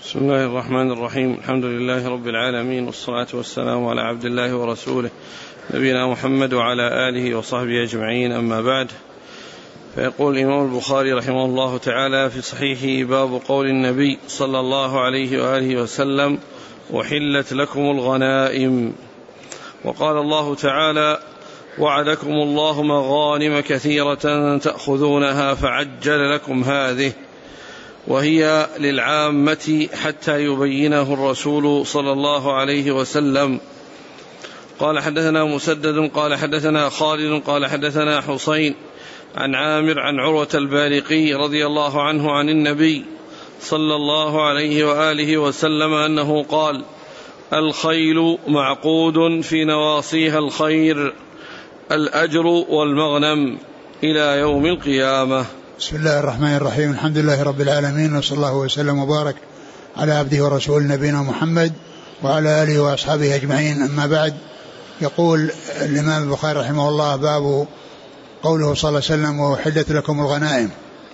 بسم الله الرحمن الرحيم. الحمد لله رب العالمين، والصلاة والسلام على عبد الله ورسوله نبينا محمد وعلى آله وصحبه أجمعين، أما بعد. فيقول الإمام البخاري رحمه الله تعالى في صحيحه: باب قول النبي صلى الله عليه وآله وسلم: وحلت لكم الغنائم. وقال الله تعالى: وعدكم الله مغانم كثيرة تأخذونها فعجل لكم هذه، وهي للعامة حتى يبينه الرسول صلى الله عليه وسلم. قال: حدثنا مسدد قال حدثنا خالد قال حدثنا حسين عن عامر عن عروة البارقي رضي الله عنه عن النبي صلى الله عليه وآله وسلم أنه قال: الخيل معقود في نواصيها الخير، الأجر والمغنم إلى يوم القيامة. بسم الله الرحمن الرحيم. الحمد لله رب العالمين، وصلى الله وسلم وبارك على عبده ورسوله نبينا محمد وعلى آله وأصحابه أجمعين، أما بعد. يقول الإمام البخاري رحمه الله: باب قوله صلى الله عليه وسلم: وحلت لكم الغنائم.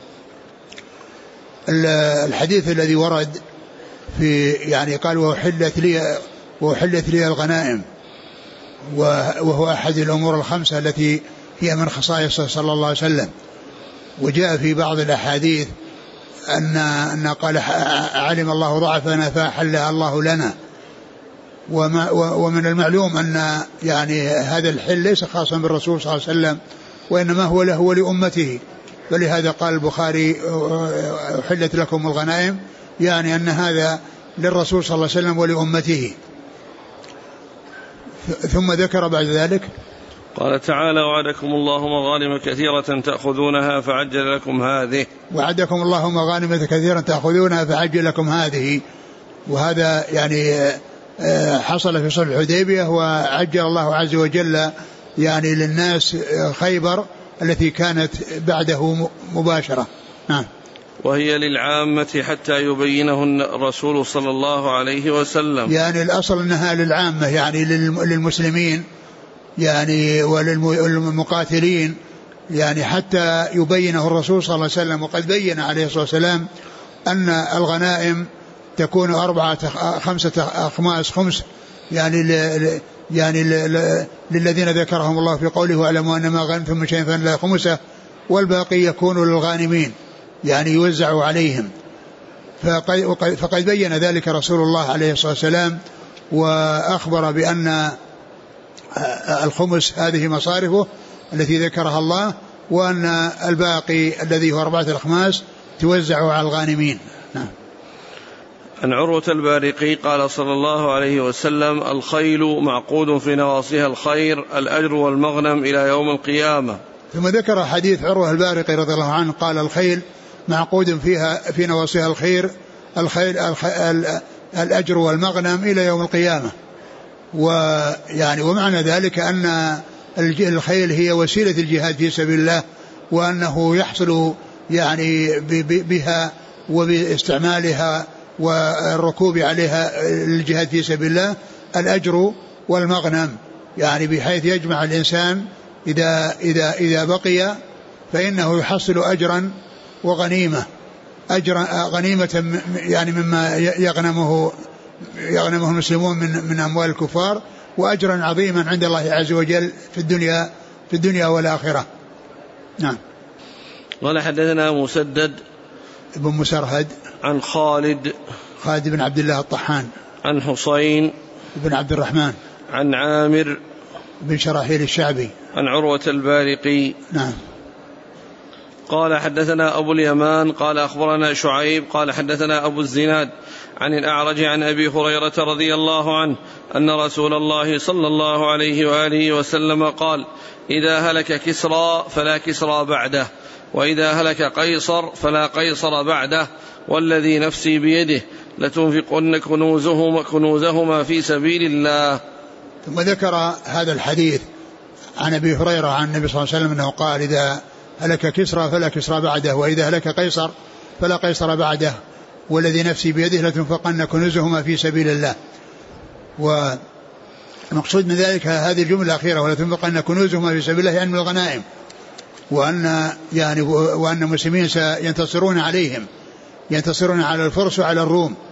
الحديث الذي ورد في قال: وحلت لي الغنائم، وهو أحد الأمور الخمسة التي هي من خصائصه صلى الله عليه وسلم. وجاء في بعض الأحاديث أن قال: علم الله ضعفنا فأحلها الله لنا. ومن المعلوم أن هذا الحل ليس خاصا بالرسول صلى الله عليه وسلم، وإنما هو له ولأمته. فلهذا قال البخاري: حلت لكم الغنائم، أن هذا للرسول صلى الله عليه وسلم ولأمته. ثم ذكر بعد ذلك: قال تعالى: وعدكم الله مغانم كثيرة تأخذونها فعجل لكم هذه. وعدكم الله مغانم كثيرة تأخذونها فعجل لكم هذه. وهذا حصل في صلح الحديبية، وعجل الله عز وجل للناس خيبر التي كانت بعده مباشرة. نعم. وهي للعامة حتى يبينه الرسول صلى الله عليه وسلم. الأصل أنها للعامة، للمسلمين وللمقاتلين، حتى يبينه الرسول صلى الله عليه وسلم. وقد بين عليه الصلاة والسلام أن الغنائم تكون 5 أخماس، خمس للذين ذكرهم الله في قوله: واعلموا أن ما غنمتم من شيء فإن له خمسه، والباقي يكون للغانمين، يوزع عليهم. فقد بين ذلك رسول الله عليه الصلاة والسلام، وأخبر بأن الخمس هذه مصارفه التي ذكرها الله، وأن الباقي الذي هو 4 أخماس توزع على الغانمين. نعم. عن عروة البارقي قال صلى الله عليه وسلم: الخيل معقود في نواصيها الخير، الأجر والمغنم إلى يوم القيامة. ثم ذكر حديث عروة البارقي رضي الله عنه قال: الخيل معقود في نواصيها الخير، الأجر والمغنم إلى يوم القيامة. ومعنى ذلك أن الخيل هي وسيلة الجهاد في سبيل الله، وأنه يحصل بها وباستعمالها والركوب عليها الجهاد في سبيل الله الأجر والمغنم، بحيث يجمع الإنسان إذا بقي فإنه يحصل أجرا وغنيمة، غنيمة مما يغنمه المسلمون من أموال الكفار، وأجرا عظيما عند الله عز وجل في الدنيا والآخرة. نعم. قال: حدثنا مسدد ابن مسرهد عن خالد بن عبد الله الطحان عن حسين بن عبد الرحمن عن عامر بن شراحيل الشعبي عن عروة البارقي. نعم. قال: حدثنا أبو اليمان قال أخبرنا شعيب قال حدثنا أبو الزناد عن الأعرج عن أبي هريرة رضي الله عنه أن رسول الله صلى الله عليه وآله وسلم قال: إذا هلك كسرى فلا كسرى بعده، وإذا هلك قيصر فلا قيصر بعده، والذي نفسي بيده لتنفقن كنوزهما في سبيل الله. ثم ذكر هذا الحديث عن أبي هريرة عن النبي صلى الله عليه وسلم أنه قال: إذا هلك كسرى فلا كسرى بعده، وإذا هلك قيصر فلا قيصر بعده، والذي نفسي بيده لتنفقن كنوزهما في سبيل الله. والمقصود من ذلك هذه الجملة الأخيرة: ولتنفقن كنوزهما في سبيل الله، من الغنائم، وأن المسلمين سينتصرون عليهم، ينتصرون على الفرس وعلى الروم،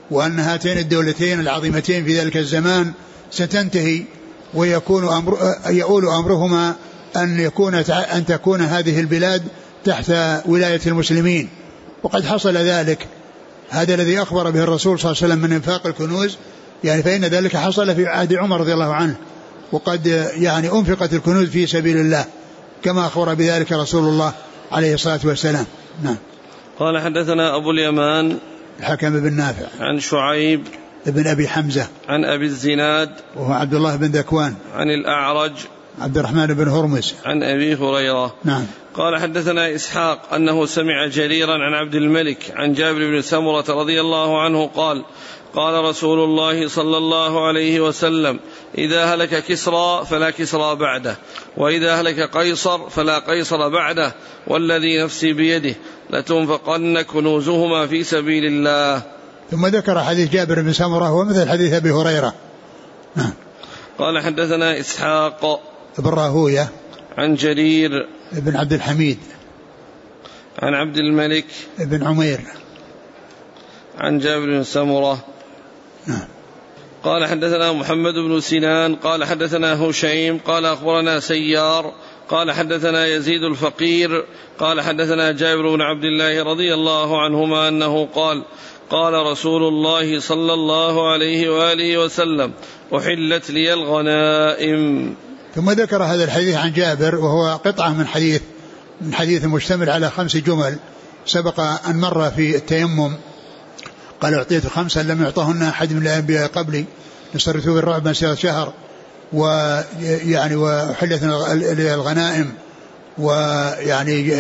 وأن هاتين الدولتين العظيمتين في ذلك الزمان ستنتهي يؤول أمرهما أن تكون هذه البلاد تحت ولاية المسلمين. وقد حصل ذلك، هذا الذي أخبر به الرسول صلى الله عليه وسلم من انفاق الكنوز، يعني فإن ذلك حصل في عهد عمر رضي الله عنه، وقد يعني أنفقت الكنوز في سبيل الله كما أخبر بذلك رسول الله عليه الصلاة والسلام. نعم. قال حدثنا أبو اليمان الحكم بن نافع عن شعيب ابن أبي حمزة عن أبي الزناد وهو عبد الله بن ذكوان عن الأعرج عبد الرحمن بن هرمز عن أبي هريرة. نعم. قال حدثنا إسحاق أنه سمع جريرا عن عبد الملك عن جابر بن سمرة رضي الله عنه قال قال رسول الله صلى الله عليه وسلم إذا هلك كسرى فلا كسرى بعده، وإذا هلك قيصر فلا قيصر بعده، والذي نفسي بيده لتنفقن كنوزهما في سبيل الله. ثم ذكر حديث جابر بن سمرة هو مثل حديث أبي هريرة. نعم. قال حدثنا إسحاق بن راهوية عن جرير بن عبد الحميد عن عبد الملك بن عمير عن جابر بن سمرة. نعم. قال حدثنا محمد بن سنان قال حدثنا هشيم قال أخبرنا سيار قال حدثنا يزيد الفقير قال حدثنا جابر بن عبد الله رضي الله عنهما أنه قال قال رسول الله صلى الله عليه وآله وسلم أحلت لي الغنائم. ثم ذكر هذا الحديث عن جابر وهو قطعة من حديث مشتمل على 5 جمل سبق أن مر في التيمم. قال أعطيت 5 لم يعطهن أحد من الأنبياء قبلي نصرته بالرعب مسيرة شهر، ويعني وحلت لي الغنائم، ويعني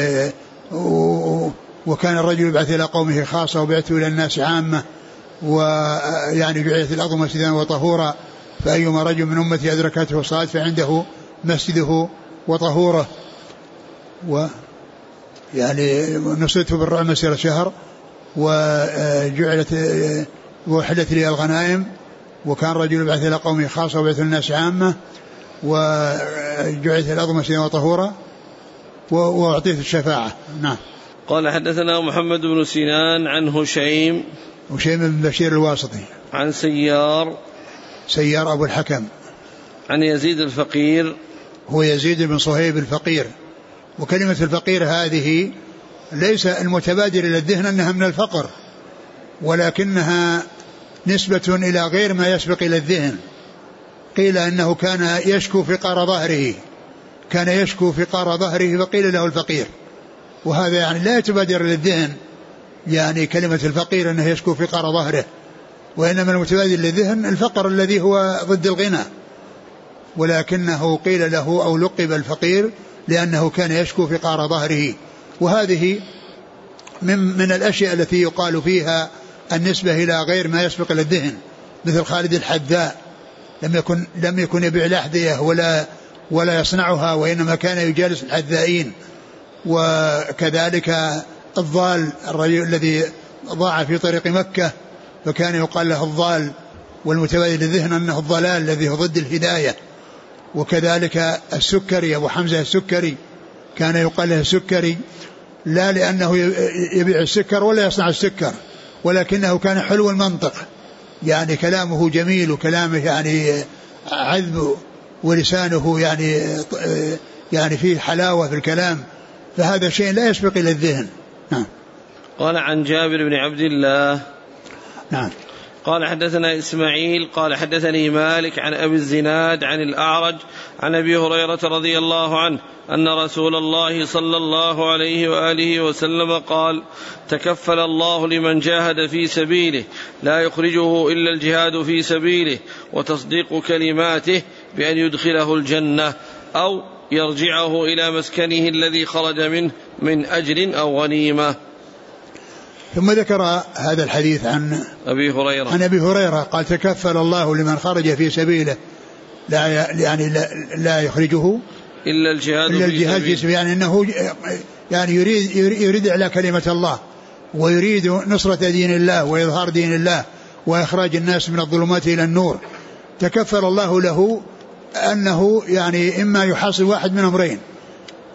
وكان الرجل يبعث إلى قومه خاصة وبعث إلى الناس عامة، ويعني جعلت الأرض مسجدا وطهورا، فأيما رجل من أمتي أدركته الصلاة فعنده مسجده وطهوره، ويعني نصرته بالرعب مسيرة شهر، وحلت لي الغنائم، وكان رجل يبعث إلى قومه خاصة وبعث الناس عامة، وجعلت الأرض مسجدا وطهورا، وأعطيت الشفاعة. نعم. قال حدثنا محمد بن سنان عن هشيم بن بشير الواسطي عن سيار أبو الحكم عن يزيد الفقير هو يزيد بن صهيب الفقير. وكلمة الفقير هذه ليس المتبادر إلى الذهن أنها من الفقر، ولكنها نسبة إلى غير ما يسبق إلى الذهن. قيل إنه كان يشكو فقار ظهره فقيل له الفقير، وهذا يعني لا يتبادر إلى الذهن يعني كلمة الفقير أنه يشكو فقار ظهره، وإنما المتبادر إلى الذهن الفقر الذي هو ضد الغنى، ولكنه قيل له أو لقب الفقير لأنه كان يشكو فقار ظهره. وهذه من الأشياء التي يقال فيها النسبة إلى غير ما يسبق إلى الذهن، مثل خالد الحذاء لم يكن يبيع الأحذية ولا يصنعها، وإنما كان يجالس الحذائين. وكذلك الضال، الرجل الذي ضاع في طريق مكة فكان يقال له الضال، والمتبادل للذهن أنه الضلال الذي هو ضد الهداية. وكذلك السكري أبو حمزة السكري كان يقال له السكري لا لأنه يبيع السكر ولا يصنع السكر، ولكنه كان حلو المنطق، يعني كلامه جميل وكلامه يعني عذب، ولسانه يعني فيه حلاوة في الكلام، فهذا شيء لا يسبق إلى الذهن. نعم. قال عن جابر بن عبد الله. نعم. قال حدثنا إسماعيل قال حدثني مالك عن أبي الزناد عن الأعرج عن أبي هريرة رضي الله عنه أن رسول الله صلى الله عليه وآله وسلم قال تكفل الله لمن جاهد في سبيله لا يخرجه إلا الجهاد في سبيله وتصديق كلماته بأن يدخله الجنة أو يرجعه إلى مسكنه الذي خرج منه من أجر أو غنيمة. ثم ذكر هذا الحديث عن أبي هريرة قال تكفل الله لمن خرج في سبيله لا يخرجه إلا الجهاد في سبيله، يعني أنه يعني يريد على كلمة الله، ويريد نصرة دين الله وإظهار دين الله وإخراج الناس من الظلمات إلى النور. تكفل الله له أنه يعني إما يحصل واحد من أمرين،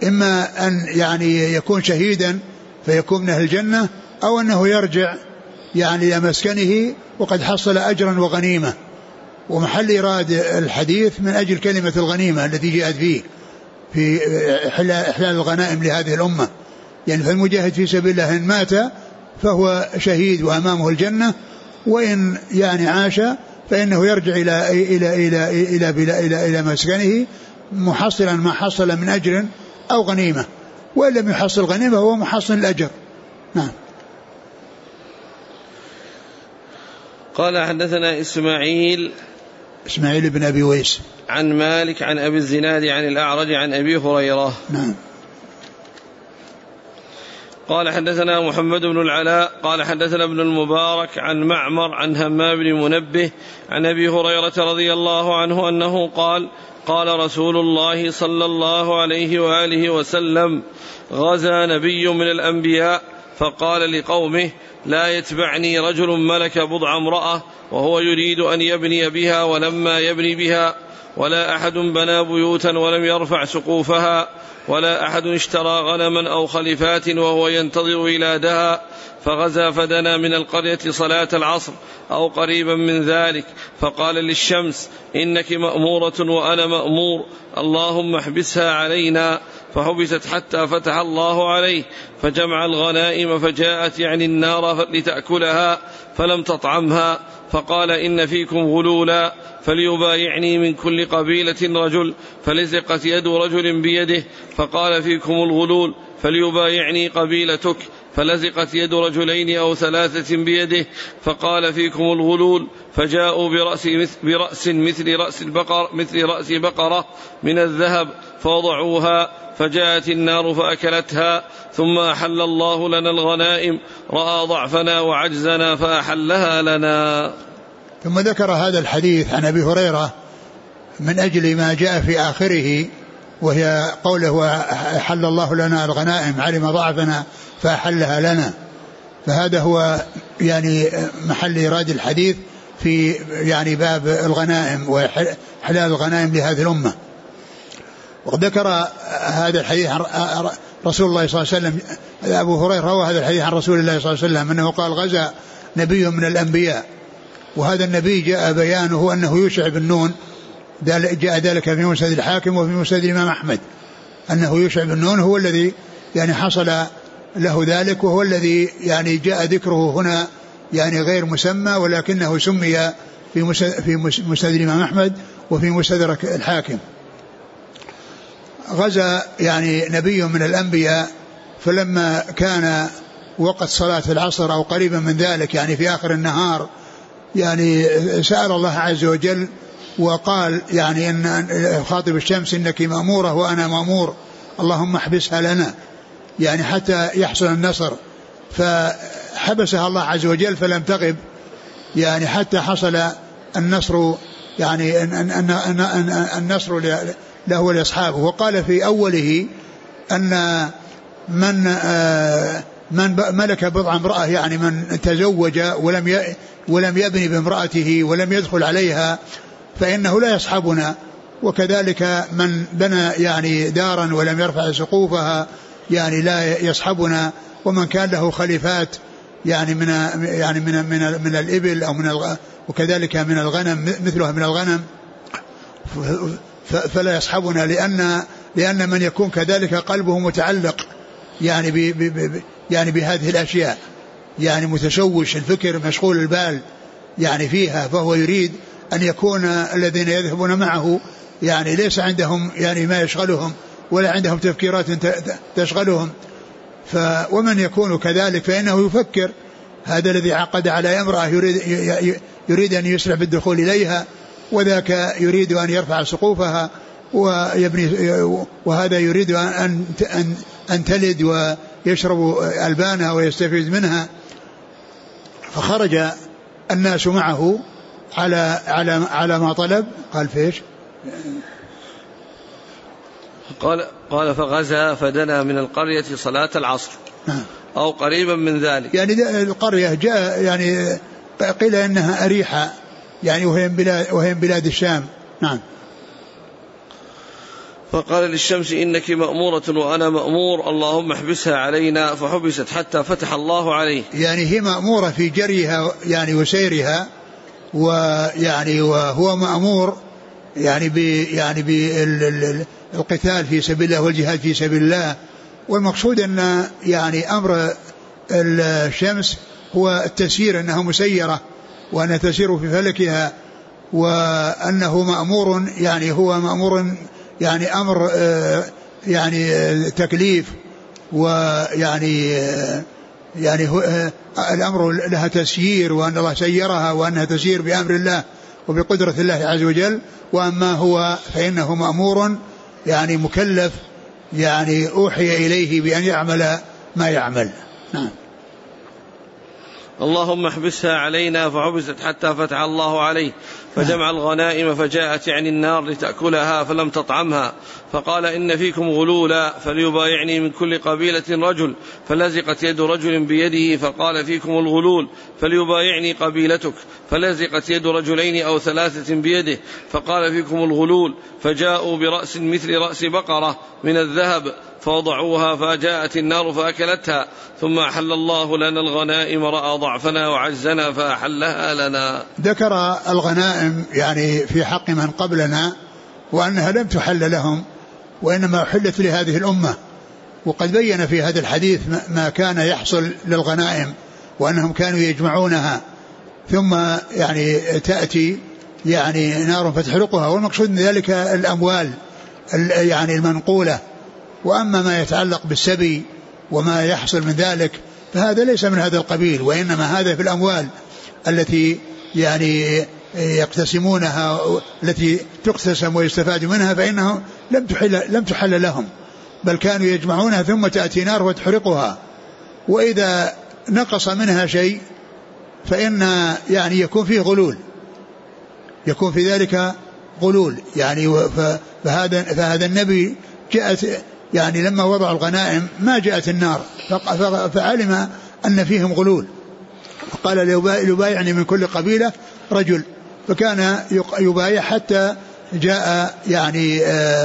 إما أن يعني يكون شهيدا فيكون من أهل الجنة، أو أنه يرجع يعني إلى مسكنه وقد حصل أجرا وغنيمة. ومحل إيراد الحديث من أجل كلمة الغنيمة التي جاءت فيه في إحلال الغنائم لهذه الأمة. يعني فالمجاهد في سبيل الله إن مات فهو شهيد وأمامه الجنة، وإن يعني عاش فإنه يرجع إلى مسكنه محصلا ما حصل من أجر أو غنيمة، وإن لم يحصل غنيمة هو محصل الأجر. نعم. قال حدثنا إسماعيل بن أبي ويس عن مالك عن أبي الزناد عن الأعرج عن أبي هريرة. نعم. قال حدثنا محمد بن العلاء قال حدثنا ابن المبارك عن معمر عن همام بن منبه عن أبي هريرة رضي الله عنه أنه قال قال رسول الله صلى الله عليه وآله وسلم غزا نبي من الأنبياء فقال لقومه لا يتبعني رجل ملك بضع امرأة وهو يريد أن يبني بها ولما يبني بها، ولا أحد بنى بيوتا ولم يرفع سقوفها، ولا أحد اشترى غنما أو خلفات وهو ينتظر ولادها، فغزا فدنا من القرية صلاة العصر أو قريبا من ذلك، فقال للشمس إنك مأمورة وأنا مأمور، اللهم احبسها علينا، فحبست حتى فتح الله عليه، فجمع الغنائم فجاءت يعني النار لتأكلها فلم تطعمها، فقال إن فيكم غلولا فليبايعني من كل قبيلة رجل، فلزقت يد رجل بيده، فقال فيكم الغلول فليبايعني قبيلتك، فلزقت يد رجلين أو ثلاثة بيده، فقال فيكم الغلول، فجاءوا برأس مثل رأس بقرة من الذهب فوضعوها، فجاءت النار فأكلتها، ثم أحل الله لنا الغنائم، رأى ضعفنا وعجزنا فأحلها لنا. ثم ذكر هذا الحديث عن أبي هريرة من أجل ما جاء في آخره، وهي قوله أحل الله لنا الغنائم علم ضعفنا فأحلها لنا. فهذا هو يعني محل إيراد الحديث في يعني باب الغنائم وحلال الغنائم لهذه الأمة. وقد ذكر هذا الحديث عن رسول الله صلى الله عليه وسلم. أبو هريرة روى هذا الحديث عن رسول الله صلى الله عليه وسلم أنه قال غزا نبي من الأنبياء، وهذا النبي جاء بيانه أنه يوشع بن نون، جاء ذلك في مسند الحاكم وفي مسند الإمام أحمد، أنه يوشع بن نون هو الذي يعني حصل له ذلك، وهو الذي يعني جاء ذكره هنا يعني غير مسمى، ولكنه سمي في مسند الإمام أحمد وفي مستدرك الحاكم. غزا يعني نبي من الأنبياء، فلما كان وقت صلاة العصر أو قريبا من ذلك يعني في آخر النهار، يعني سأل الله عز وجل وقال يعني إن خاطب الشمس إنك مأمورة وأنا مأمور، اللهم احبسها لنا، يعني حتى يحصل النصر. فحبسها الله عز وجل فلم تغب يعني حتى حصل النصر، يعني النصر له ولأصحابه. وقال في أوله أن من ملك بضع امرأة، يعني من تزوج ولم يبني بامرأته ولم يدخل عليها فإنه لا يصحبنا، وكذلك من بنى يعني دارا ولم يرفع سقوفها يعني لا يصحبنا، ومن كان له خليفات يعني من الإبل أو وكذلك من الغنم مثلها من الغنم فلا يصحبنا، لأن من يكون كذلك قلبه متعلق يعني بهذه الأشياء، يعني متشوش الفكر مشغول البال يعني فيها، فهو يريد أن يكون الذين يذهبون معه يعني ليس عندهم يعني ما يشغلهم ولا عندهم تفكيرات تشغلهم. ومن يكون كذلك فإنه يفكر، هذا الذي عقد على امرأة يريد أن يسرع بالدخول إليها، وذاك يريد أن يرفع سقوفها ويبني، وهذا يريد أن تلد ويشرب ألبانها ويستفيد منها. فخرج الناس معه على ما طلب. قال فيش؟ قال فغزا فدنا من القرية صلاة العصر أو قريبا من ذلك. يعني القرية جاء يعني قيل إنها أريحة يعني وهي من بلاد الشام. نعم. فقال للشمس إنك مأمورة وأنا مأمور، اللهم احبسها علينا، فحبست حتى فتح الله عليه. يعني هي مأمورة في جريها يعني وسيرها، ويعني وهو مأمور يعني بالقتال في سبيل الله والجهاد في سبيل الله. والمقصود أن يعني أمر الشمس هو التسيير، أنها مسيرة وأنها تسير في فلكها، وأنه مأمور يعني هو مأمور يعني أمر يعني تكليف، ويعني الأمر لها تسيير، وأن الله سيرها وأنها تسير بأمر الله وبقدرة الله عز وجل. وأما هو فإنه مأمور يعني مكلف، يعني أوحي إليه بأن يعمل ما يعمل. نعم. اللهم احبسها علينا، فحبست حتى فتح الله عليه، فجمع الغنائم فجاءت يعني النار لتأكلها فلم تطعمها، فقال إن فيكم غلولا فليبايعني من كل قبيلة رجل، فلزقت يد رجل بيده فقال فيكم الغلول فليبايعني قبيلتك، فلزقت يد رجلين أو 3 بيده فقال فيكم الغلول، فجاءوا برأس مثل رأس بقرة من الذهب فوضعوها، فجاءت النار فأكلتها، ثم أحل الله لنا الغنائم، رأى ضعفنا وعجزنا فأحلها لنا. ذكر الغنائم يعني في حق من قبلنا وأنها لم تحل لهم وإنما أحلت لهذه الأمة، وقد بين في هذا الحديث ما كان يحصل للغنائم وأنهم كانوا يجمعونها ثم يعني تأتي يعني نار فتحرقها، والمقصود من ذلك الأموال يعني المنقولة. وأما ما يتعلق بالسبي وما يحصل من ذلك فهذا ليس من هذا القبيل، وإنما هذا في الأموال التي يعني يقتسمونها، التي تقتسم ويستفاد منها، فإنه لم تحل لهم، بل كانوا يجمعونها ثم تأتي نار وتحرقها. وإذا نقص منها شيء فإن يعني يكون فيه غلول، يكون في ذلك غلول يعني. فهذا النبي جاءت يعني لما وضع الغنائم ما جاءت النار، فعلم أن فيهم غلول، فقال ليبايعني من كل قبيلة رجل، فكان يبايع حتى جاء يعني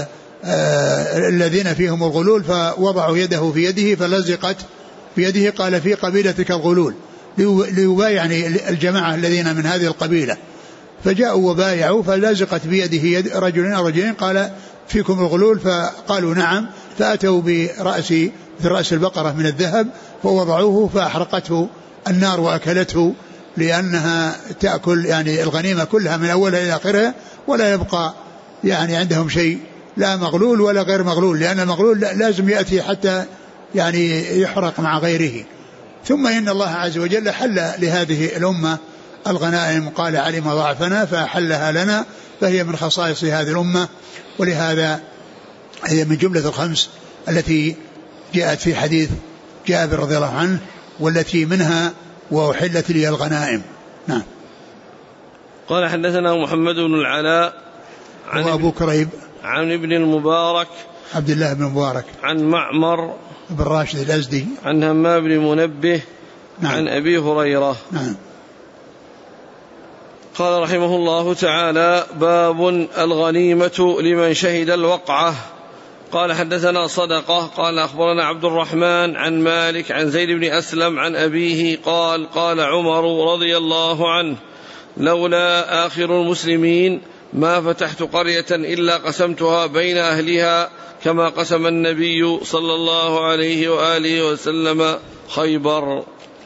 الذين فيهم الغلول فوضعوا يده في يده فلزقت في يده، قال في قبيلتك الغلول، ليبايعني الجماعة الذين من هذه القبيلة، فجاءوا وبايعوا فلزقت بيده يد رجلين أو رجلين، قال فيكم الغلول، فقالوا نعم، فأتوا برأس البقرة من الذهب فوضعوه فأحرقته النار وأكلته، لأنها تأكل يعني الغنيمة كلها من أولها إلى آخرها، ولا يبقى يعني عندهم شيء لا مغلول ولا غير مغلول، لأن المغلول لازم يأتي حتى يعني يحرق مع غيره. ثم إن الله عز وجل حل لهذه الأمة الغنائم، قال علم ضعفنا فحلها لنا، فهي من خصائص هذه الأمة، ولهذا هي من جملة الخمس التي جاءت في حديث جابر رضي الله عنه، والتي منها وأحلت لي الغنائم. نعم. قال حدثنا محمد بن العلاء عن أبو كريب عن ابن المبارك عبد الله بن المبارك عن معمر بن راشد الأزدي عن همام بن منبه. نعم. عن أبي هريرة. نعم. قال رحمه الله تعالى: باب الغنيمة لمن شهد الوقعة. قال حدثنا صدقة قال أخبرنا عبد الرحمن عن مالك عن زيد بن أسلم عن أبيه قال: قال عمر رضي الله عنه: لولا آخر المسلمين ما فتحت قرية إلا قسمتها بين أهلها كما قسم النبي صلى الله عليه وآله وسلم خيبر.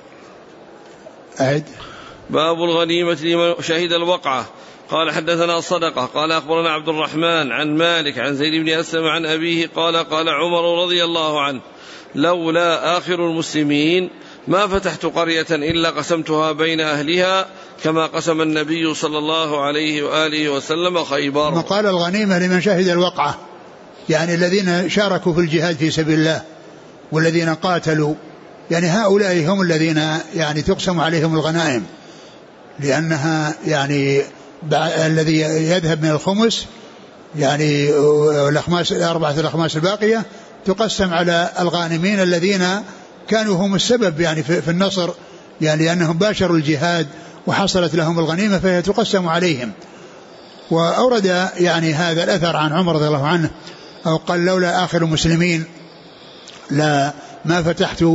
أعد. باب الغنيمة لمن شهد الوقعة. قال حدثنا صدقة قال أخبرنا عبد الرحمن عن مالك عن زيد بن أسلم عن أبيه قال: قال عمر رضي الله عنه: لولا آخر المسلمين ما فتحت قرية إلا قسمتها بين أهلها كما قسم النبي صلى الله عليه وآله وسلم خيبر. ثم قال: الغنيمة لمن شهد الوقعة، يعني الذين شاركوا في الجهاد في سبيل الله والذين قاتلوا، يعني هؤلاء هم الذين يعني تقسم عليهم الغنائم، لأنها يعني الذي يذهب من الخمس يعني الأربعة الأخماس الباقية تقسم على الغانمين الذين كانوا هم السبب يعني في النصر، يعني لأنهم باشروا الجهاد وحصلت لهم الغنيمة فهي تقسم عليهم. وأورد يعني هذا الأثر عن عمر رضي الله عنه أو قال لولا آخر المسلمين لا ما فتحت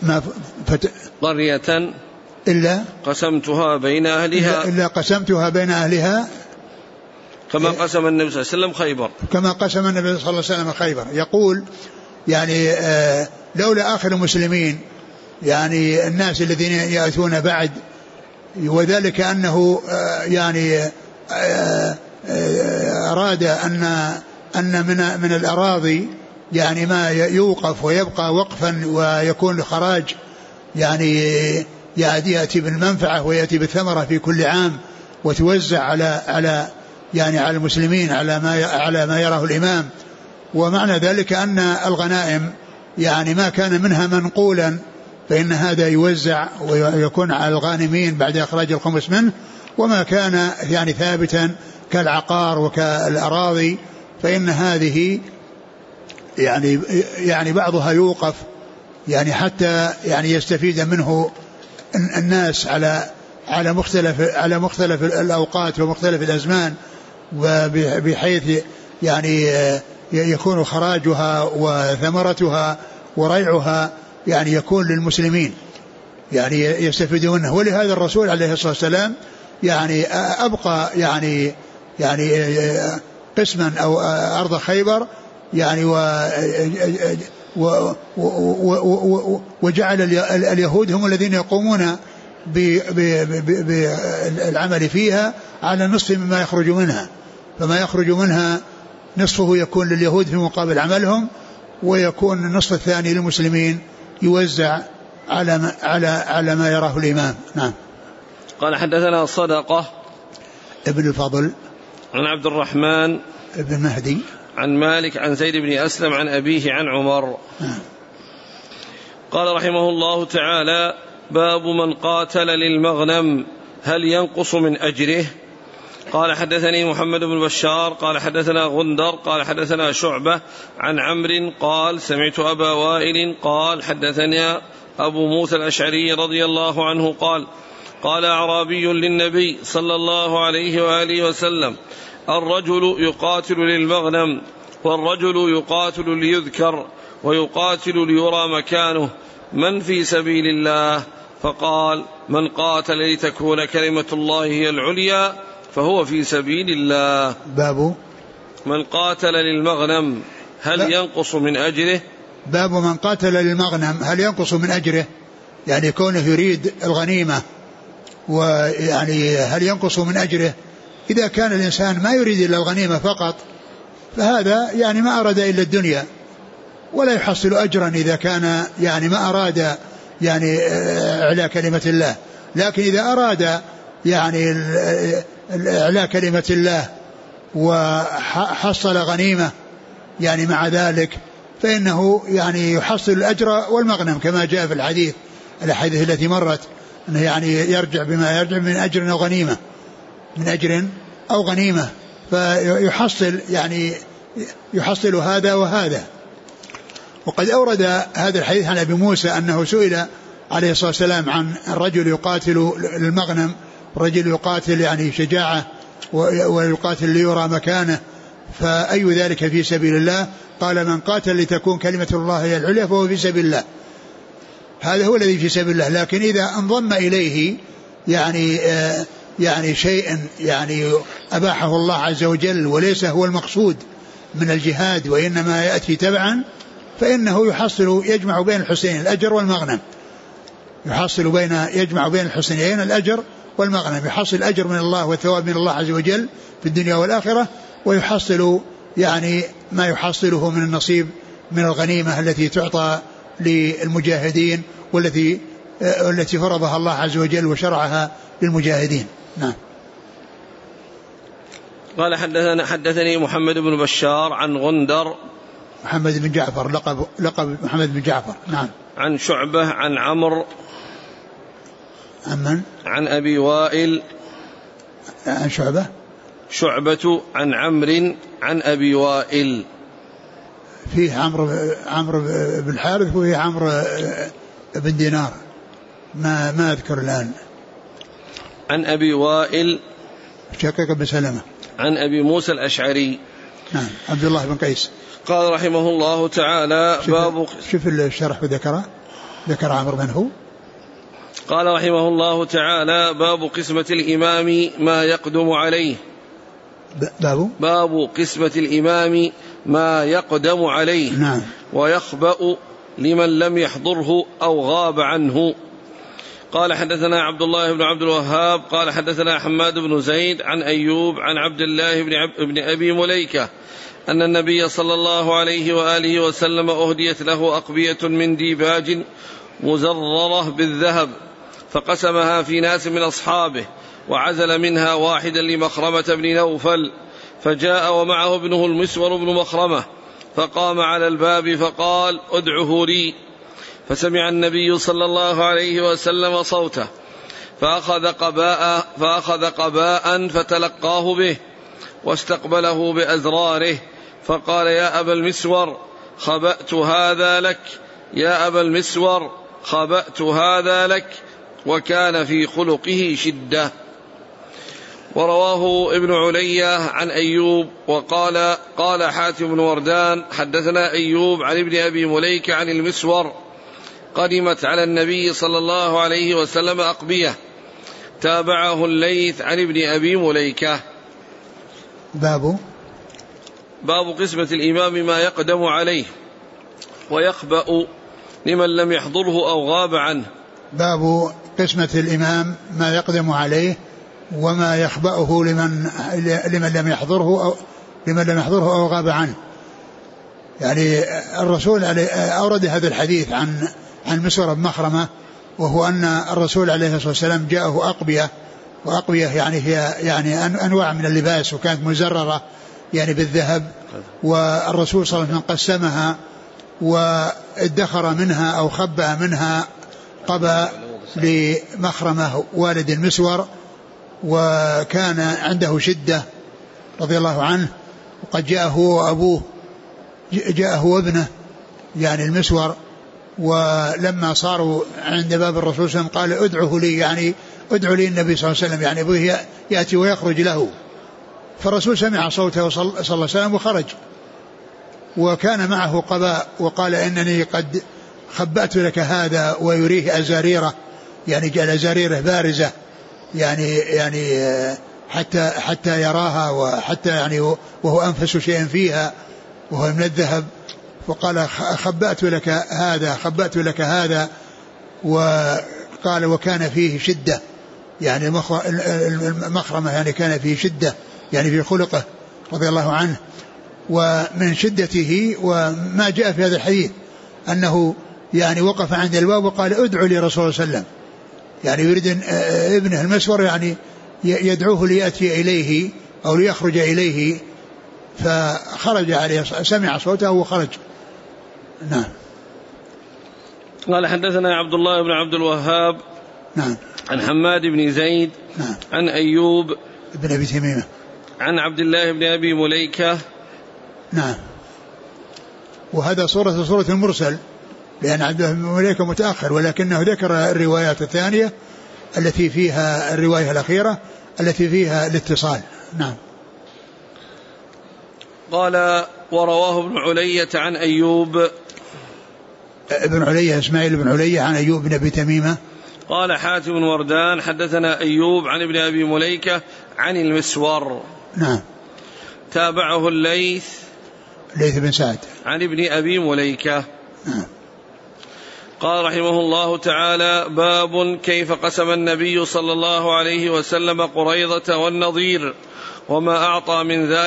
قرية إلا قسمتها بين أهلها إلا قسمتها بين أهلها كما قسم النبي صلى الله عليه وسلم خيبر، كما قسم النبي صلى الله عليه وسلم خيبر. يقول يعني لولا آخر المسلمين يعني الناس الذين يأتون بعد، وذلك أنه يعني أراد أن من الأراضي يعني ما يوقف ويبقى وقفا ويكون لخراج يعني يأتي بالمنفعة ويأتي بالثمرة في كل عام وتوزع على المسلمين على ما يراه الإمام. ومعنى ذلك أن الغنائم يعني ما كان منها منقولا فإن هذا يوزع ويكون على الغانمين بعد إخراج الخمس منه، وما كان يعني ثابتا كالعقار وكالأراضي فإن هذه يعني بعضها يوقف يعني حتى يعني يستفيد منه الناس على مختلف الأوقات ومختلف الأزمان، وبحيث يعني يكون خراجها وثمرتها وريعها يعني يكون للمسلمين يعني يستفيدون منه. ولهذا الرسول عليه الصلاة والسلام يعني أبقى يعني قسما أو أرض خيبر يعني وجعل اليهود هم الذين يقومون بالعمل فيها على نصف مما يخرج منها، فما يخرج منها نصفه يكون لليهود في مقابل عملهم، ويكون النصف الثاني للمسلمين يوزع على ما يراه الإمام. نعم. قال حدثنا صدقة ابن الفضل عن عبد الرحمن ابن مهدي عن مالك عن زيد بن أسلم عن أبيه عن عمر. قال رحمه الله تعالى: باب من قاتل للمغنم هل ينقص من أجره؟ قال حدثني محمد بن بشار قال حدثنا غندر قال حدثنا شعبة عن عمرو قال سمعت أبا وائل قال حدثنا أبو موسى الأشعري رضي الله عنه قال أعرابي للنبي صلى الله عليه وآله وسلم: الرجل يقاتل للمغنم والرجل يقاتل ليذكر ويقاتل ليرى مكانه، من في سبيل الله؟ فقال: من قاتل لتكون كلمة الله هي العليا فهو في سبيل الله. باب من قاتل للمغنم هل ينقص من أجره؟ باب من قاتل للمغنم هل ينقص من أجره، يعني كونه يريد الغنيمة ويعني هل ينقص من أجره؟ إذا كان الإنسان ما يريد إلا الغنيمة فقط فهذا يعني ما أراد إلا الدنيا ولا يحصل أجرا إذا كان يعني ما أراد يعني إعلاء كلمة الله. لكن إذا أراد يعني إعلاء كلمة الله وحصل غنيمة يعني مع ذلك فإنه يعني يحصل الأجر والمغنم كما جاء في الأحاديث التي مرت أنه يعني يرجع بما يرجع من أجر أو غنيمة، من أجر أو غنيمة، فيحصل يعني يحصل هذا وهذا. وقد أورد هذا الحديث عن أبي موسى أنه سئل عليه الصلاة والسلام عن الرجل يقاتل للمغنم والرجل يقاتل يعني شجاعة ويقاتل ليرى مكانه، فأي ذلك في سبيل الله؟ قال: من قاتل لتكون كلمة الله هي العليا فهو في سبيل الله. هذا هو الذي في سبيل الله. لكن إذا انضم إليه يعني شيء يعني أباحه الله عز وجل وليس هو المقصود من الجهاد وإنما يأتي تبعا، فإنه يجمع بين الحسنين الأجر والمغنم، يجمع بين الحسنين الأجر والمغنم، يحصل الأجر من الله والثواب من الله عز وجل في الدنيا والآخرة، ويحصل يعني ما يحصله من النصيب من الغنيمة التي تعطى للمجاهدين والتي فرضها الله عز وجل وشرعها للمجاهدين. نعم. قال حدثني محمد بن بشار عن غندر محمد بن جعفر لقب محمد بن جعفر. نعم. عن شعبة عن عمرو عن عن أبي وائل عن شعبة عن عمرو عن أبي وائل. فيه عمرو بن الحارث وفيه عمرو بن دينار ما أذكر الآن. عن أبي وائل شقيق بن سلمة عن أبي موسى الأشعري. نعم. عبد الله بن قيس. قال رحمه الله تعالى باب. شوف الشرح ذكر عمرو من هو. قال رحمه الله تعالى باب قسمة الإمام ما يقدم عليه. باب قسمة الإمام ما يقدم عليه. نعم. ويخبأ لمن لم يحضره أو غاب عنه. قال حدثنا عبد الله بن عبد الوهاب قال حدثنا حماد بن زيد عن أيوب عن عبد الله بن أبي مليكة أن النبي صلى الله عليه وآله وسلم أهديت له أقبية من ديباج مزررة بالذهب فقسمها في ناس من أصحابه وعزل منها واحدا لمخرمة بن نوفل فجاء ومعه ابنه المسور بن مخرمة فقام على الباب فقال ادعه لي فسمع النبي صلى الله عليه وسلم صوته فأخذ قباء فتلقاه به واستقبله بأزراره فقال يا أبا المسور خبأت هذا لك يا أبا المسور خبأت هذا لك وكان في خلقه شدة. ورواه ابن علية عن أيوب وقال قال حاتم بن وردان حدثنا أيوب عن ابن أبي مليكة عن المسور قدمت على النبي صلى الله عليه وسلم أقبية. تابعه الليث عن ابن أبي مليكة. باب قسمة الإمام ما يقدم عليه ويخبأ لمن لم يحضره أو غاب عنه. باب قسمة الإمام ما يقدم عليه وما يخبأه لمن لم يحضره أو غاب عنه. يعني الرسول أورد هذا الحديث عن مسور بن مخرمة وهو أن الرسول عليه الصلاة والسلام جاءه أقبية وأقبية يعني هي يعني أنواع من اللباس وكانت مزررة يعني بالذهب والرسول صلى الله عليه وسلم قسمها وادخر منها أو خبأ منها قبى لمخرمة والد المسور وكان عنده شدة رضي الله عنه وقد جاءه وأبوه جاءه وابنه يعني المسور ولما صاروا عند باب الرسول صلى الله عليه وسلم قال ادعه لي يعني ادعو لي النبي صلى الله عليه وسلم يعني أبوه يأتي ويخرج له فالرسول سمع صوته صلى الله عليه وسلم وخرج وكان معه قباء وقال إنني قد خبأت لك هذا ويريه أزاريره يعني جعل أزاريره بارزة يعني حتى يراها وحتى يعني وهو أنفس شيء فيها وهو من الذهب وقال خبأت لك هذا وقال وكان فيه شدة يعني المخرمة يعني كان فيه شدة يعني في خلقه رضي الله عنه. ومن شدته وما جاء في هذا الحديث أنه يعني وقف عند الباب وقال ادعو لي رسول الله صلى الله عليه وسلم يعني يريد ابنه المسور يعني يدعوه ليأتي إليه أو ليخرج إليه فخرج عليه سمع صوته وخرج. نعم. قال حدثنا عبد الله بن عبد الوهاب نعم عن حماد بن زيد نعم عن أيوب بن أبي تميمة عن عبد الله بن أبي مليكة. نعم. وهذا صورة المرسل لأن عبد الله بن مليكة متأخر ولكنه ذكر الروايات الثانية التي فيها الرواية الأخيرة التي فيها الاتصال. نعم. قال ورواه ابن علية عن أيوب ابن علية إسماعيل بن علية عن أيوب بن أبي تميمة. قال حاتم بن وردان حدثنا أيوب عن ابن أبي مليكة عن المسور. نعم. تابعه الليث بن سعد عن ابن أبي مليكة. نعم. قال رحمه الله تعالى باب كيف قسم النبي صلى الله عليه وسلم قريظة والنضير وما أعطى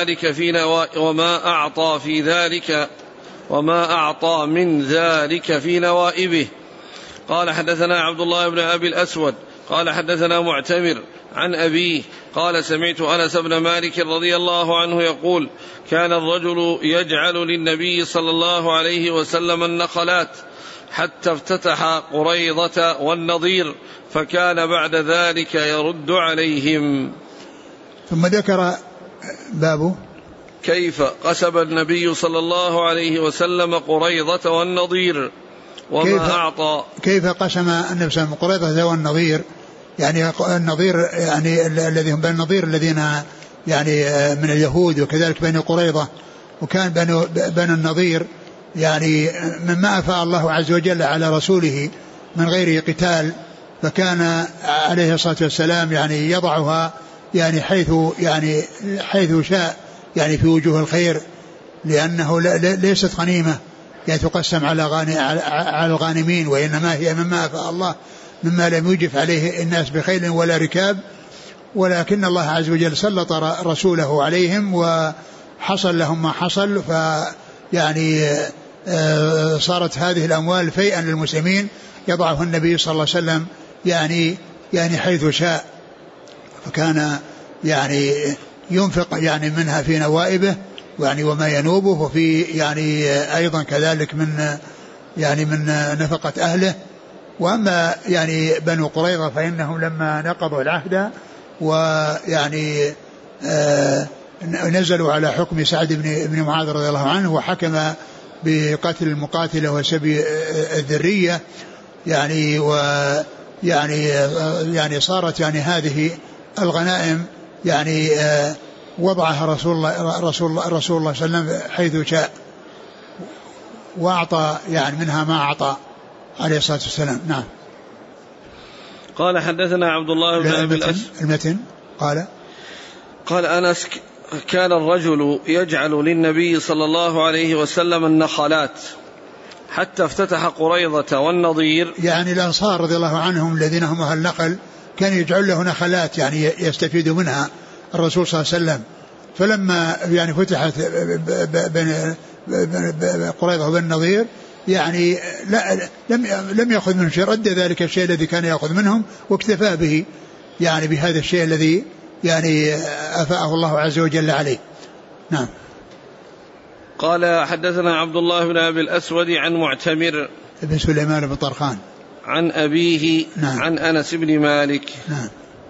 من ذلك في نوائبه. قال حدثنا عبد الله بن أبي الأسود قال حدثنا معتمر عن أبيه قال سمعت أنس بن مالك رضي الله عنه يقول كان الرجل يجعل للنبي صلى الله عليه وسلم النخلات حتى افتتح قريظة والنضير فكان بعد ذلك يرد عليهم. ثم ذكر باب كيف قسم النبي صلى الله عليه وسلم قريظة والنضير وما أعطى. كيف قسم النبي صلى الله عليه وسلم قريظة والنضير يعني النضير يعني الذي هم بين النضير الذين يعني من اليهود وكذلك بين قريظة وكان بنو النضير يعني مما أفاء الله عز وجل على رسوله من غير قتال، فكان عليه الصلاة والسلام يعني يضعها يعني حيث شاء يعني في وجوه الخير، لأنه ليست غنيمة يعني تقسم على الغانمين، وإنما هي مما أفاء الله مما لم يجف عليه الناس بخيل ولا ركاب، ولكن الله عز وجل سلط رسوله عليهم وحصل لهم ما حصل، فيعني صارت هذه الأموال فيئا للمسلمين يضعه النبي صلى الله عليه وسلم يعني حيث شاء، فكان يعني ينفق يعني منها في نوائبه يعني وما ينوبه، وفي يعني أيضا كذلك من نفقة أهله. وأما يعني بنو قريظة فإنهم لما نقضوا العهد ويعني نزلوا على حكم سعد بن معاذ رضي الله عنه، وحكم بقتل المقاتلة وسبي الذرية يعني صارت يعني هذه الغنائم يعني وضعها رسول الله صلى الله عليه وسلم حيث شاء، وأعطى يعني منها ما أعطى عليه الصلاة والسلام. نعم. قال حدثنا عبد الله بن أبي الأسود. المتن قال أنس كان الرجل يجعل للنبي صلى الله عليه وسلم النخلات حتى افتتح قريظة والنضير. يعني الأنصار رضي الله عنهم الذين هم أهل النخل كان يجعل له نخلات يعني يستفيد منها الرسول صلى الله عليه وسلم، فلما يعني فتحت قريظة والنضير يعني لم يأخذ منهم شيء، رد ذلك الشيء الذي كان يأخذ منهم واكتفى به يعني بهذا الشيء الذي يعني أفاءه الله عز وجل عليه. نعم. قال حدثنا عبد الله بن أبي الأسود عن معتمر ابن سليمان بن طرخان عن أبيه. نعم. عن أنس بن مالك. نعم.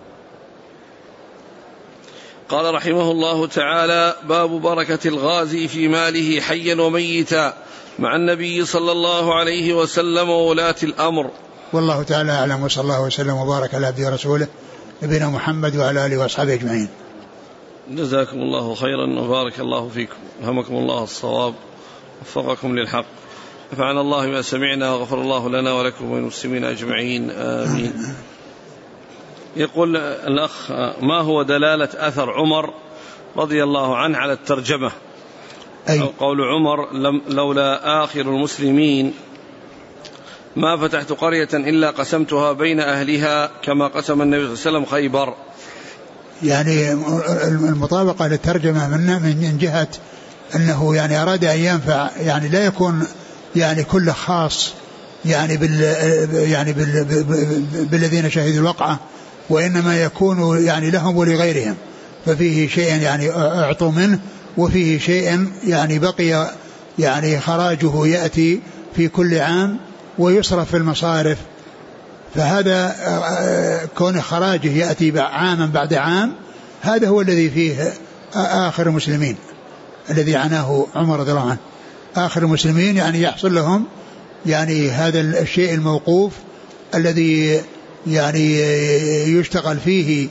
قال رحمه الله تعالى: باب بركة الغازي في ماله حيا وميتا مع النبي صلى الله عليه وسلم وولاة الأمر. والله تعالى أعلم، وصلى الله وسلم وبارك على عبده ورسوله نبينا محمد وعلى آله وأصحابه أجمعين. جزاكم الله خيرا وبارك الله فيكم، ألهمكم الله الصواب وفقكم للحق، نفعنا الله ما سمعنا وغفر الله لنا ولكم والمسلمين أجمعين، آمين. يقول الأخ: ما هو دلالة أثر عمر رضي الله عنه على الترجمة؟ أو قول عمر: لولا آخر المسلمين ما فتحت قرية إلا قسمتها بين أهلها كما قسم النبي صلى الله عليه وسلم خيبر. يعني المطابقة للترجمة من جهة أنه يعني أراد أن ينفع، يعني لا يكون يعني كل خاص يعني بالذين شهدوا الوقعة، وإنما يكون يعني لهم ولغيرهم، ففيه شيء يعني أعطوا منه، وفيه شيء يعني بقي يعني خراجه يأتي في كل عام ويصرف في المصارف، فهذا كون خراجه يأتي عاما بعد عام هذا هو الذي فيه آخر المسلمين الذي عناه عمر رضي الله عنه. آخر المسلمين يعني يحصل لهم يعني هذا الشيء الموقوف الذي يعني يشتغل فيه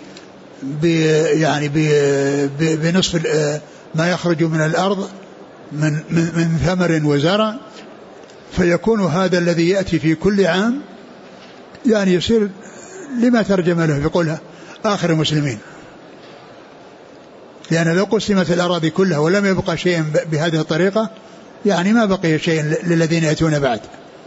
بنصف ما يخرج من الأرض من ثمر وزرع، فيكون هذا الذي يأتي في كل عام يعني يصير لما ترجم له بقولها آخر المسلمين، لأن لو قسمت الأراضي كلها ولم يبقى شيء بهذه الطريقة يعني ما بقي شيء للذين يأتون بعد.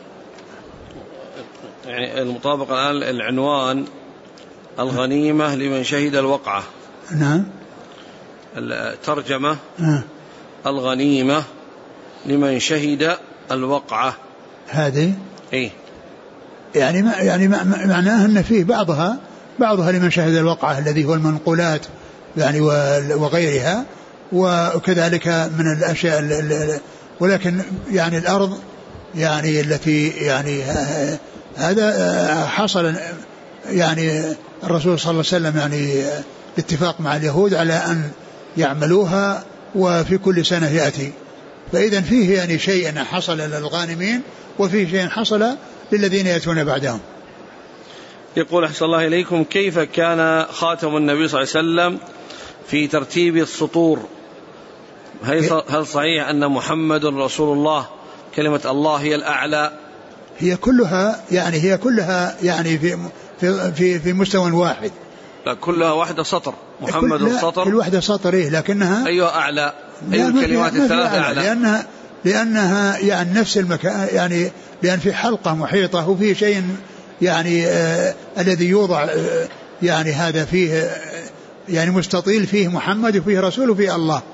يعني المطابقة الآن العنوان الغنيمة لمن شهد الوقعة. نعم. الترجمة الغنيمة لمن شهد الوقعة. هذه إيه؟ يعني معناه أن فيه بعضها لمن شهد الوقعة الذي هو المنقولات يعني وغيرها، وكذلك من الأشياء ولكن يعني الأرض يعني التي يعني هذا حصل يعني الرسول صلى الله عليه وسلم يعني اتفاق مع اليهود على أن يعملوها وفي كل سنة يأتي، فإذا فيه يعني شيء حصل للغانمين وفيه شيء حصل للذين يأتون بعدهم. يقول: أحسن الله إليكم، كيف كان خاتم النبي صلى الله عليه وسلم في ترتيب السطور هل صحيح أن محمد رسول الله كلمة الله هي الأعلى؟ هي كلها يعني في مستوى واحد. لا كلها واحدة سطر. محمد سطر. كل واحدة سطر لكنها أيوة أعلى. أي الكلمات الثلاثة أعلى؟ لأنها يعني نفس المكان، يعني لأن في حلقة محيطة وفي شيء يعني الذي يوضع يعني هذا فيه يعني مستطيل، فيه محمد وفيه رسول وفيه الله.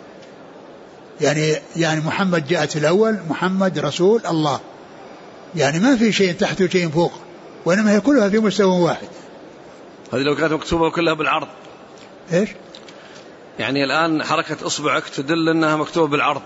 يعني محمد جاءت الأول، محمد رسول الله، يعني ما في شيء تحت وشيء فوق، وإنما هي كلها في مستوى واحد. هذه لو كانت مكتوبة كلها بالعرض. إيش؟ يعني الآن حركة إصبعك تدل أنها مكتوبة بالعرض.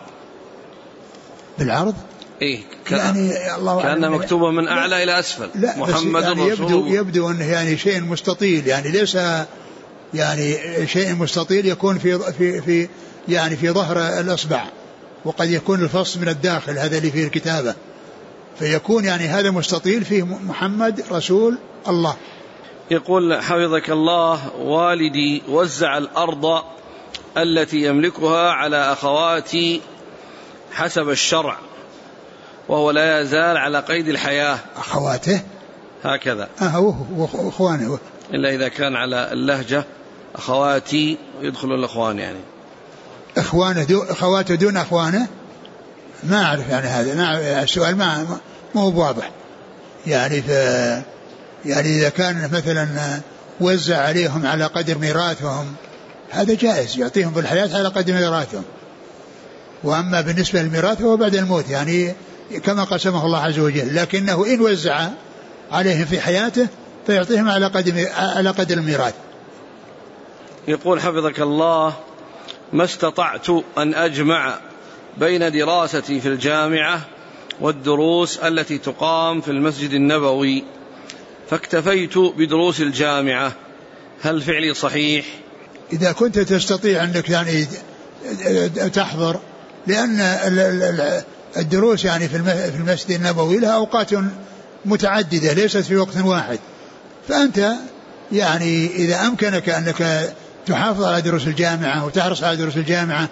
بالعرض؟ إيه يعني الله كأنها مكتوبة من أعلى إلى أسفل. محمد يعني رسول. يبدو أنه يعني شيء مستطيل، يعني ليس يعني شيء مستطيل يكون في يعني في ظهر الأصبع، وقد يكون الفص من الداخل، هذا اللي فيه الكتابة، فيكون يعني هذا مستطيل فيه محمد رسول الله. يقول حفظك الله: والدي وزع الأرض التي يملكها على أخواتي حسب الشرع، وهو لا يزال على قيد الحياة. أخواته هكذا وأخوانه، إلا إذا كان على اللهجة أخواتي يدخل الأخوان، يعني أخوانه أخواته دون أخوانه. ما أعرف يعني هذا السؤال ما هو واضح. يعني إذا كان مثلا وزع عليهم على قدر ميراثهم هذا جائز، يعطيهم في الحياة على قدر ميراثهم. وأما بالنسبة للميراث هو بعد الموت، يعني كما قسمه الله عز وجل، لكنه إن وزع عليهم في حياته فيعطيهم على قدر الميراث. يقول حفظك الله: ما استطعت أن أجمع بين دراستي في الجامعة والدروس التي تقام في المسجد النبوي، فاكتفيت بدروس الجامعة، هل فعلي صحيح؟ إذا كنت تستطيع أنك يعني تحضر، لأن الدروس يعني في المسجد النبوي لها أوقات متعددة ليست في وقت واحد، فأنت يعني إذا أمكنك أنك تحافظ على دروس الجامعة وتحرص على دروس الجامعة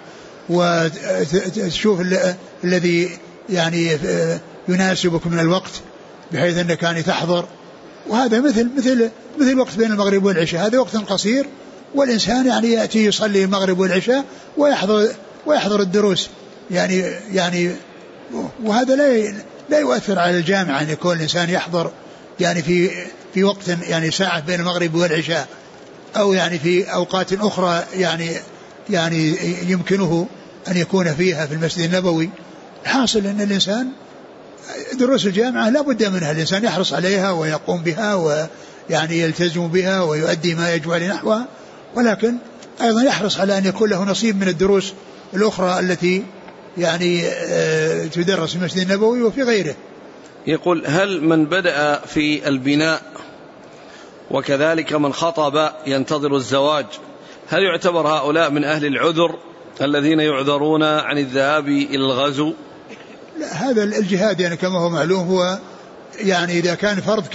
وتشوف الذي يعني يناسبك من الوقت بحيث أنك يعني تحضر. وهذا مثل وقت بين المغرب والعشاء، هذا وقت قصير، والإنسان يعني يأتي يصلي المغرب والعشاء ويحضر الدروس، يعني وهذا لا يؤثر على الجامعة أن يكون الإنسان يحضر يعني في وقت يعني ساعة بين المغرب والعشاء، أو يعني في أوقات أخرى يعني يمكنه أن يكون فيها في المسجد النبوي. حاصل أن الإنسان دروس الجامعة لا بد منها، الإنسان يحرص عليها ويقوم بها ويعني يلتزم بها ويؤدي ما يجب عليه نحوها، ولكن أيضا يحرص على أن يكون له نصيب من الدروس الأخرى التي يعني تدرس في المسجد النبوي وفي غيره. يقول: هل من بدأ في البناء وكذلك من خطب ينتظر الزواج، هل يعتبر هؤلاء من أهل العذر الذين يعذرون عن الذهاب إلى الغزو؟ لا، هذا الجهاد يعني كما هو معلوم هو يعني إذا كان فرض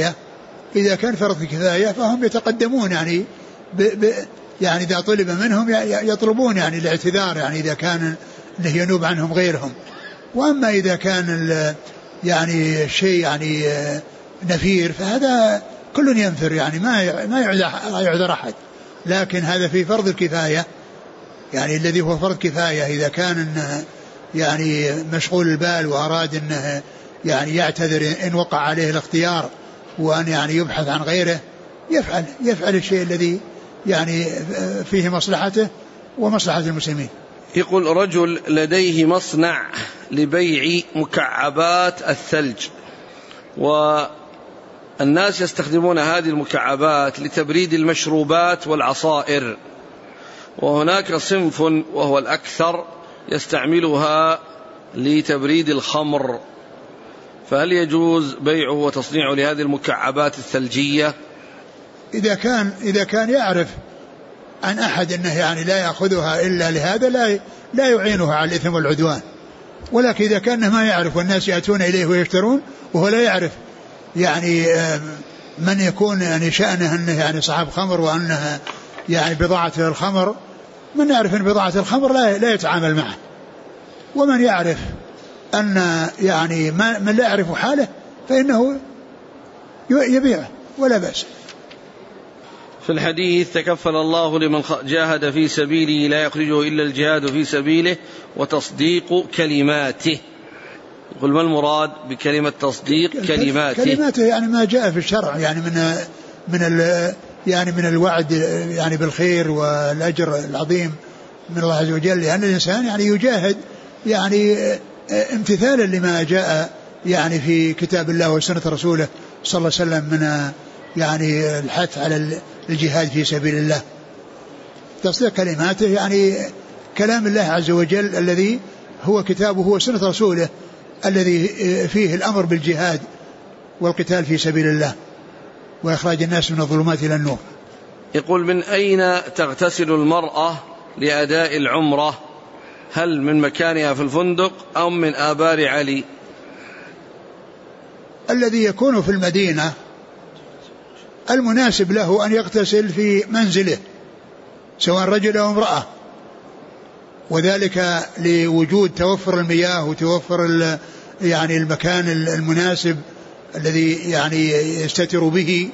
كفاية فهم يتقدمون يعني يعني إذا طلب منهم يطلبون يعني الاعتذار، يعني إذا كان انه ينوب عنهم غيرهم. واما اذا كان يعني شيء يعني نفير فهذا كل ينفر، يعني ما يعذر احد. لكن هذا في فرض الكفايه، يعني الذي هو فرض كفايه اذا كان يعني مشغول البال واراد انه يعني يعتذر ان وقع عليه الاختيار وان يعني يبحث عن غيره، يفعل الشيء الذي يعني فيه مصلحته ومصلحه المسلمين. يقول: رجل لديه مصنع لبيع مكعبات الثلج، والناس يستخدمون هذه المكعبات لتبريد المشروبات والعصائر، وهناك صنف وهو الأكثر يستعملها لتبريد الخمر، فهل يجوز بيعه وتصنيعه لهذه المكعبات الثلجية؟ إذا كان يعرف عن أحد أنه يعني لا يأخذها إلا لهذا لا يعينها على الإثم والعدوان. ولكن إذا كان ما يعرف والناس يأتون إليه ويشترون وهو لا يعرف يعني من يكون يعني شأنه أنه يعني صاحب خمر وأنه يعني بضاعة الخمر، من يعرف أن بضاعة الخمر لا يتعامل معه، ومن يعرف أن يعني من لا يعرف حاله فإنه يبيعه ولا بأس. في الحديث تكفل الله لمن جاهد في سبيله لا يخرجه إلا الجهاد في سبيله وتصديق كلماته. يقول ما المراد بكلمة تصديق كلماته؟ كلماته يعني ما جاء في الشرع، يعني من الوعد يعني بالخير والأجر العظيم من الله عز وجل، لأن الإنسان يعني يجاهد يعني امتثالا لما جاء يعني في كتاب الله وسنة رسوله صلى الله عليه وسلم من يعني الحث على الجهاد في سبيل الله. تصديق كلماته يعني كلام الله عز وجل الذي هو كتابه وسنة رسوله الذي فيه الأمر بالجهاد والقتال في سبيل الله وإخراج الناس من الظلمات إلى النور. يقول من أين تغتسل المرأة لأداء العمرة؟ هل من مكانها في الفندق أو من آبار علي؟ الذي يكون في المدينة المناسب له أن يغتسل في منزله سواء رجل أو امرأة، وذلك لوجود توفر المياه وتوفر يعني المكان المناسب الذي يعني يستتر به،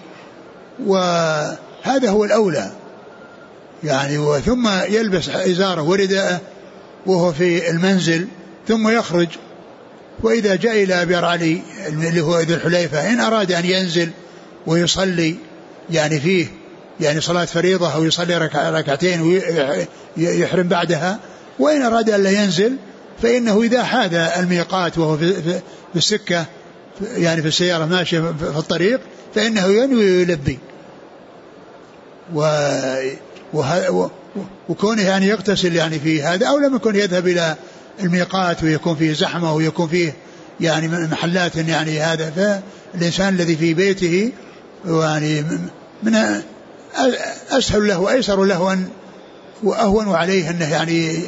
وهذا هو الأولى يعني. ثم يلبس إزاره ورداءه وهو في المنزل ثم يخرج. وإذا جاء إلى أبيار علي اللي هو ذي الحليفة إن أراد أن ينزل ويصلي يعني فيه يعني صلاة فريضة أو يصلي ركعتين ويحرم بعدها، وإن أراد أن لا ينزل فإنه إذا حاد الميقات وهو في السكة يعني في السيارة ماشية في الطريق فإنه ينوي ويلبي. وكونه يعني يغتسل يعني في هذا أو لم يكن يذهب إلى الميقات ويكون فيه زحمة ويكون فيه يعني محلات يعني هذا، فالإنسان الذي في بيته يعني من أسهل له وأيسر له أن وأهون عليه أنه يعني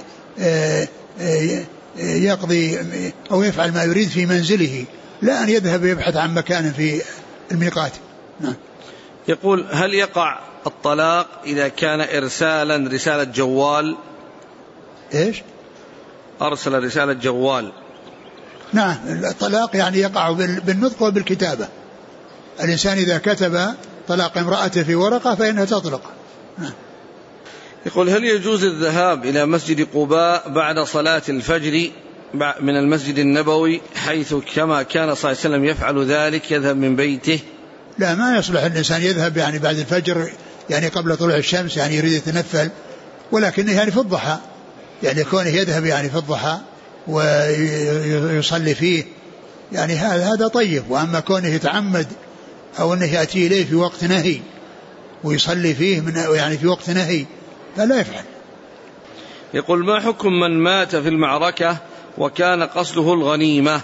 يقضي أو يفعل ما يريد في منزله لا أن يذهب يبحث عن مكان في الميقات. نعم. يقول هل يقع الطلاق إذا كان إرسالا رسالة جوال؟ إيش؟ أرسل رسالة جوال. نعم الطلاق يعني يقع بالنطق وبالكتابة. الإنسان إذا كتب طلاق امرأته في ورقة فإنها تطلق. نعم. يقول هل يجوز الذهاب إلى مسجد قباء بعد صلاة الفجر من المسجد النبوي حيث كما كان صلى الله عليه وسلم يفعل ذلك يذهب من بيته؟ لا ما يصلح الإنسان يذهب يعني بعد الفجر يعني قبل طلوع الشمس يعني يريد يتنفل، ولكنه يعني في الضحى يعني كونه يذهب يعني في الضحى ويصلي فيه يعني هذا طيب. وأما كونه يتعمد أو أنه يأتي إليه في وقت نهي ويصلي فيه يعني في وقت نهي فلا يفعل. يقول ما حكم من مات في المعركة وكان قصده الغنيمة؟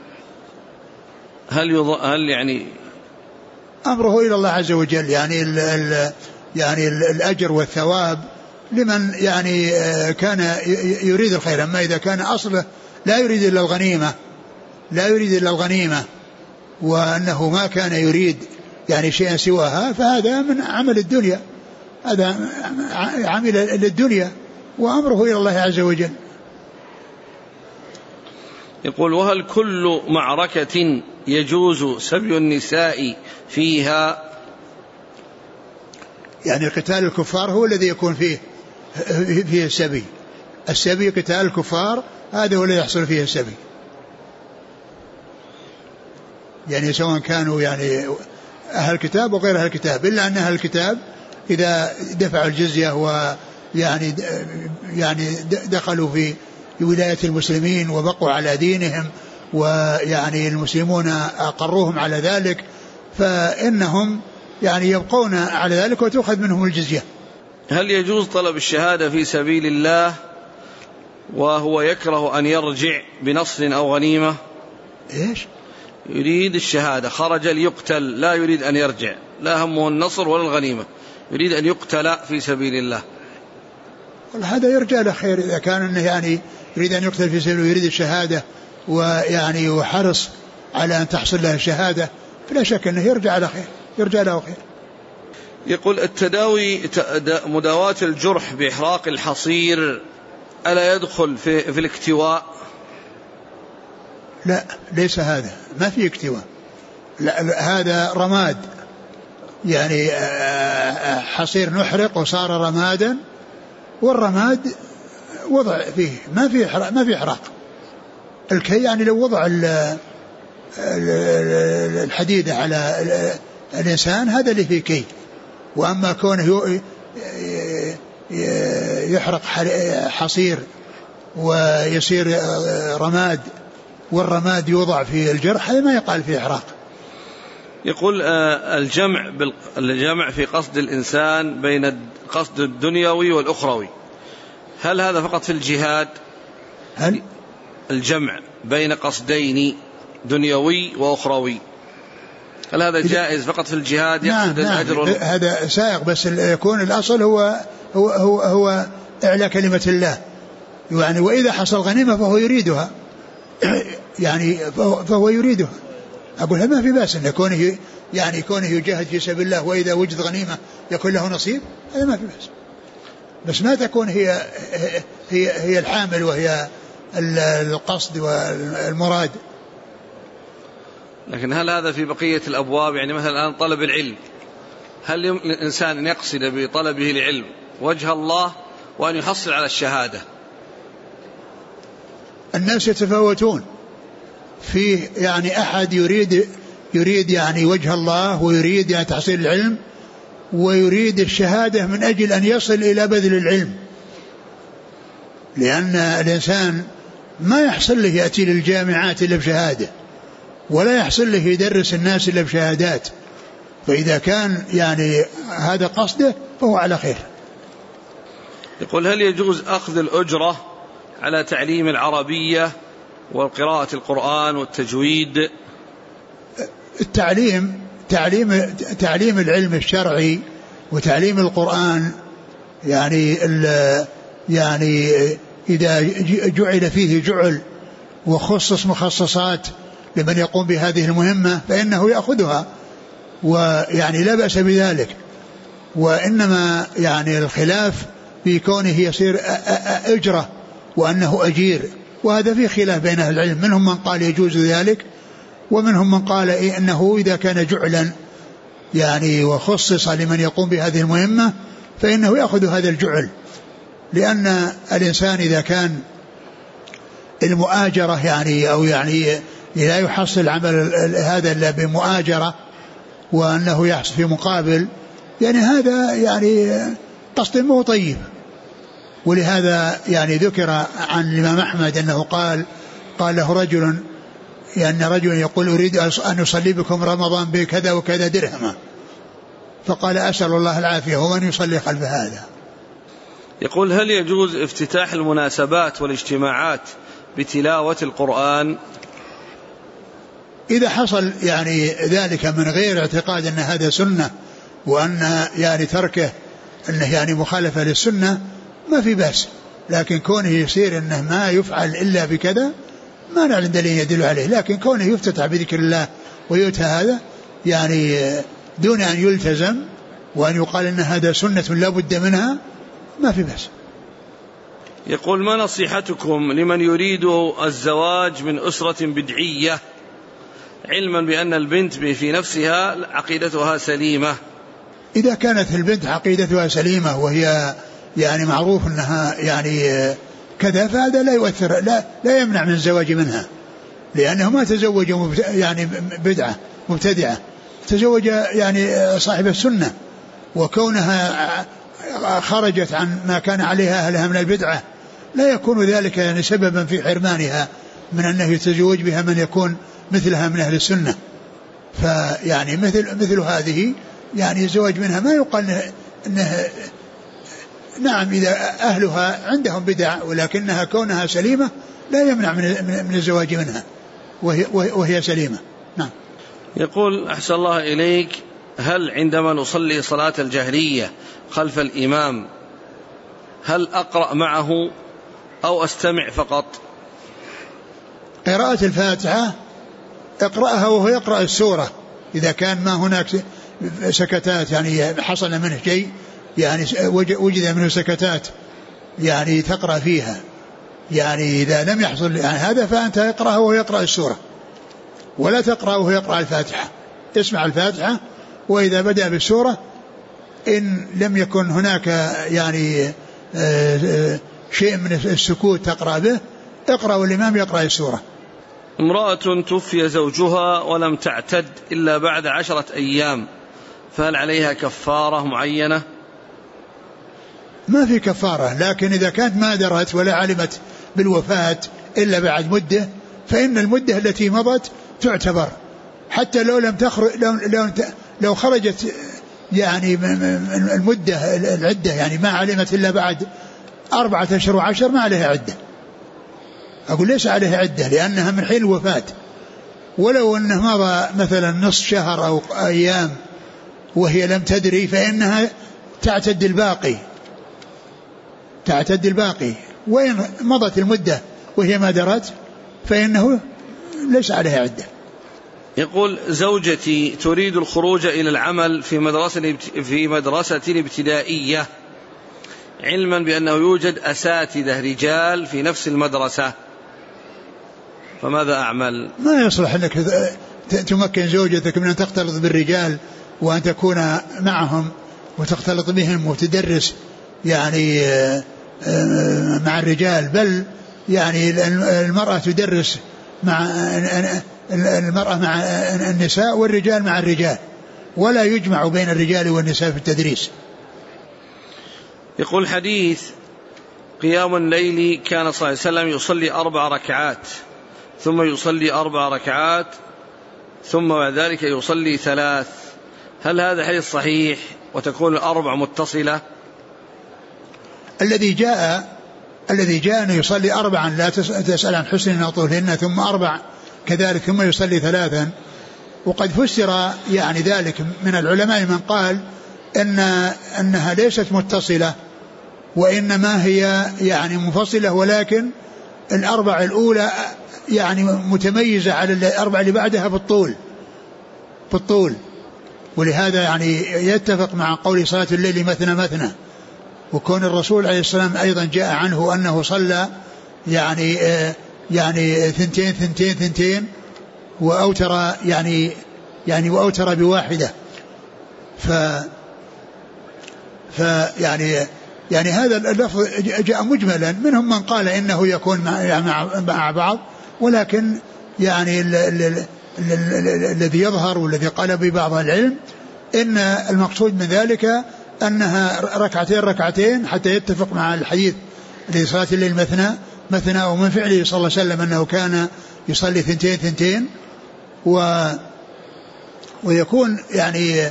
هل يعني أمره إلى الله عز وجل يعني يعني الأجر والثواب لمن يعني كان يريد الخير. أما إذا كان أصله لا يريد إلا الغنيمة وأنه ما كان يريد يعني شيئا سواها فهذا من عمل الدنيا، هذا عمل للدنيا وأمره إلى الله عز وجل. يقول وهل كل معركة يجوز سبي النساء فيها؟ يعني قتال الكفار هو الذي يكون فيه السبي قتال الكفار هذا هو الذي يحصل فيه السبي، يعني سواء كانوا يعني أهل الكتاب وغير أهل الكتاب، إلا أن أهل الكتاب إذا دفعوا الجزية يعني دخلوا في ولاية المسلمين وبقوا على دينهم ويعني المسلمون أقروهم على ذلك فإنهم يعني يبقون على ذلك وتأخذ منهم الجزية. هل يجوز طلب الشهادة في سبيل الله وهو يكره أن يرجع بنصر أو غنيمة؟ إيش؟ يريد الشهادة، خرج ليقتل لا يريد أن يرجع، لا همه النصر ولا الغنيمة، يريد أن يقتل في سبيل الله. هذا يرجع له خير إذا كان أنه يعني يريد أن يقتل في سبيل ويريد الشهادة ويعني وحرص على أن تحصل له الشهادة فلا شك أنه يرجع له خير. يقول التداوي مداواة الجرح بإحراق الحصير ألا يدخل في الاكتواء؟ لا ليس هذا، ما في اكتواء، لا هذا رماد، يعني حصير نحرق وصار رمادا، والرماد وضع فيه ما في إحراق. الكي يعني لو وضع الحديدة على الإنسان هذا اللي فيه كي، وأما كونه يحرق حصير ويصير رماد والرماد يوضع في الجرح هذا ما يقال فيه إحراق. يقول الجمع في قصد الإنسان بين القصد الدنيوي والأخروي، هل هذا فقط في الجهاد؟ هل الجمع بين قصدين دنيوي وأخروي هل هذا جائز فقط في الجهاد يقصد الأجر؟ هذا سائق، بس يكون الأصل هو إعلاء كلمة الله، يعني وإذا حصل غنيمة فهو يريدها، يعني فهو يريدها. أقول ما في بأس أن كونه يجاهد في سبيل الله وإذا وجد غنيمة يكون له نصيب، هذا ما في بأس، بس ما تكون هي الحامل وهي القصد والمراد. لكن هل هذا في بقية الأبواب؟ يعني مثلا الآن طلب العلم، هل الإنسان أن يقصد بطلبه العلم وجه الله وأن يحصل على الشهادة؟ الناس يتفاوتون فيه، يعني أحد يريد يعني وجه الله ويريد يعني تحصيل العلم ويريد الشهادة من أجل أن يصل إلى بذل العلم، لأن الإنسان ما يحصل له يأتي للجامعات إلا بشهادة، ولا يحصل له يدرس الناس إلا بشهادات، فإذا كان يعني هذا قصده فهو على خير. يقول هل يجوز أخذ الأجرة على تعليم العربية وقراءة القرآن والتجويد؟ تعليم العلم الشرعي وتعليم القرآن يعني إذا جعل فيه جعل وخصص مخصصات لمن يقوم بهذه المهمة فإنه يأخذها، ويعني لا بأس بذلك، وإنما يعني الخلاف في كونه يصير أجرة وأنه أجير، وهذا فيه خلاف بين أهل العلم، منهم من قال يجوز ذلك ومنهم من قال إنه إذا كان جعلا يعني وخصص لمن يقوم بهذه المهمة فإنه يأخذ هذا الجعل، لأن الإنسان إذا كان المؤاجرة يعني أو يعني لا يحصل عمل هذا إلا بمؤاجرة وأنه يحصل في مقابل، يعني هذا يعني قصد مو طيب. ولهذا يعني ذكر عن الإمام أحمد أنه قال له رجل، يعني رجل يقول أريد أن أصلي بكم رمضان بكذا وكذا درهما، فقال أسأل الله العافية ومن يصلي خلف هذا. يقول هل يجوز افتتاح المناسبات والاجتماعات بتلاوة القرآن؟ إذا حصل يعني ذلك من غير اعتقاد أن هذا سنة وأن يعني تركه أنه يعني مخالفة للسنة ما في بأس، لكن كونه يصير أنه ما يفعل إلا بكذا ما نعلم دليل يدل عليه، لكن كونه يفتتح بذكر الله ويؤتى هذا يعني دون أن يلتزم وأن يقال أن هذا سنة لا بد منها ما في بأس. يقول ما نصيحتكم لمن يريد الزواج من أسرة بدعية علما بأن البنت في نفسها عقيدتها سليمة؟ إذا كانت البنت عقيدتها سليمة وهي يعني معروف أنها يعني كذا فهذا لا يؤثر لا يمنع من الزواج منها، لأنه ما تزوج يعني بدعة مبتدعة، تزوج يعني صاحب السنة، وكونها خرجت عن ما كان عليها أهلها من البدعة لا يكون ذلك يعني سببا في حرمانها من أنه يتزوج بها من يكون مثلها من أهل السنة. فيعني مثل هذه يعني الزواج منها ما يقال أنه نعم إذا أهلها عندهم بدع، ولكنها كونها سليمة لا يمنع من الزواج منها وهي سليمة. نعم. يقول أحسن الله إليك، هل عندما نصلي صلاة الجهرية خلف الإمام هل أقرأ معه أو أستمع فقط؟ قراءة الفاتحة اقرأها وهو يقرأ السورة إذا كان ما هناك سكتات يعني حصل منه شيء يعني وجد منه سكتات يعني تقرأ فيها، يعني إذا لم يحصل يعني هذا فأنت يقرأه وهو يقرأ السورة، ولا تقرأ وهو يقرأ الفاتحة، اسمع الفاتحة، وإذا بدأ بالسورة إن لم يكن هناك يعني شيء من السكوت تقرأ به اقرأ والإمام يقرأ السورة. امرأة توفي زوجها ولم تعتد إلا بعد 10 أيام، فهل عليها كفارة معينة؟ ما في كفارة، لكن إذا كانت ما درت ولا علمت بالوفاة إلا بعد مدة فإن المدة التي مضت تعتبر، حتى لو لم تخرج لو خرجت يعني المدة العدة يعني ما علمت إلا بعد 4 أشهر و10 ما عليها عدة. أقول ليس عليها عدة لأنها من حين الوفاة، ولو أنه مضى مثلا نصف شهر أو أيام وهي لم تدري فإنها تعتد الباقي، وإن مضت المدة وهي ما درت فإنه ليس عليها عدة. يقول زوجتي تريد الخروج إلى العمل في مدرسة ابتدائية، علما بأنه يوجد أساتذة رجال في نفس المدرسة، فماذا أعمل؟ ما يصلح أنك تمكن زوجتك من أن تختلط بالرجال وأن تكون معهم وتختلط بهم وتدرس يعني مع الرجال، بل يعني المرأة تدرس مع المرأة مع النساء والرجال مع الرجال، ولا يجمع بين الرجال والنساء في التدريس. يقول حديث قيام الليل كان صلى الله عليه وسلم يصلي 4 ركعات ثم يصلي 4 ركعات ثم بعد ذلك يصلي 3، هل هذا حديث صحيح وتكون 4 متصلة؟ الذي جاء أن يصلي 4 لا تسأل عن حسن أو طولهن، ثم 4 كذلك ثم يصلي 3. وقد فسر يعني ذلك من العلماء من قال أنها ليست متصلة وإنما هي يعني منفصلة، ولكن 4 الأولى يعني متميزة على 4 اللي بعدها بالطول، ولهذا يعني يتفق مع قول صلاة الليل مثنى مثنى. وكون الرسول عليه السلام أيضا جاء عنه أنه صلى يعني 2 وأوتر يعني وأوتر بواحدة. يعني هذا اللفظ جاء مجملا، منهم من قال إنه يكون مع بعض، ولكن يعني الذي يظهر والذي قال ببعض العلم إن المقصود من ذلك أنها ركعتين حتى يتفق مع الحديث لصلاة الليل مثنى، ومن فعله صلى الله عليه وسلم أنه كان يصلي 2 ويكون يعني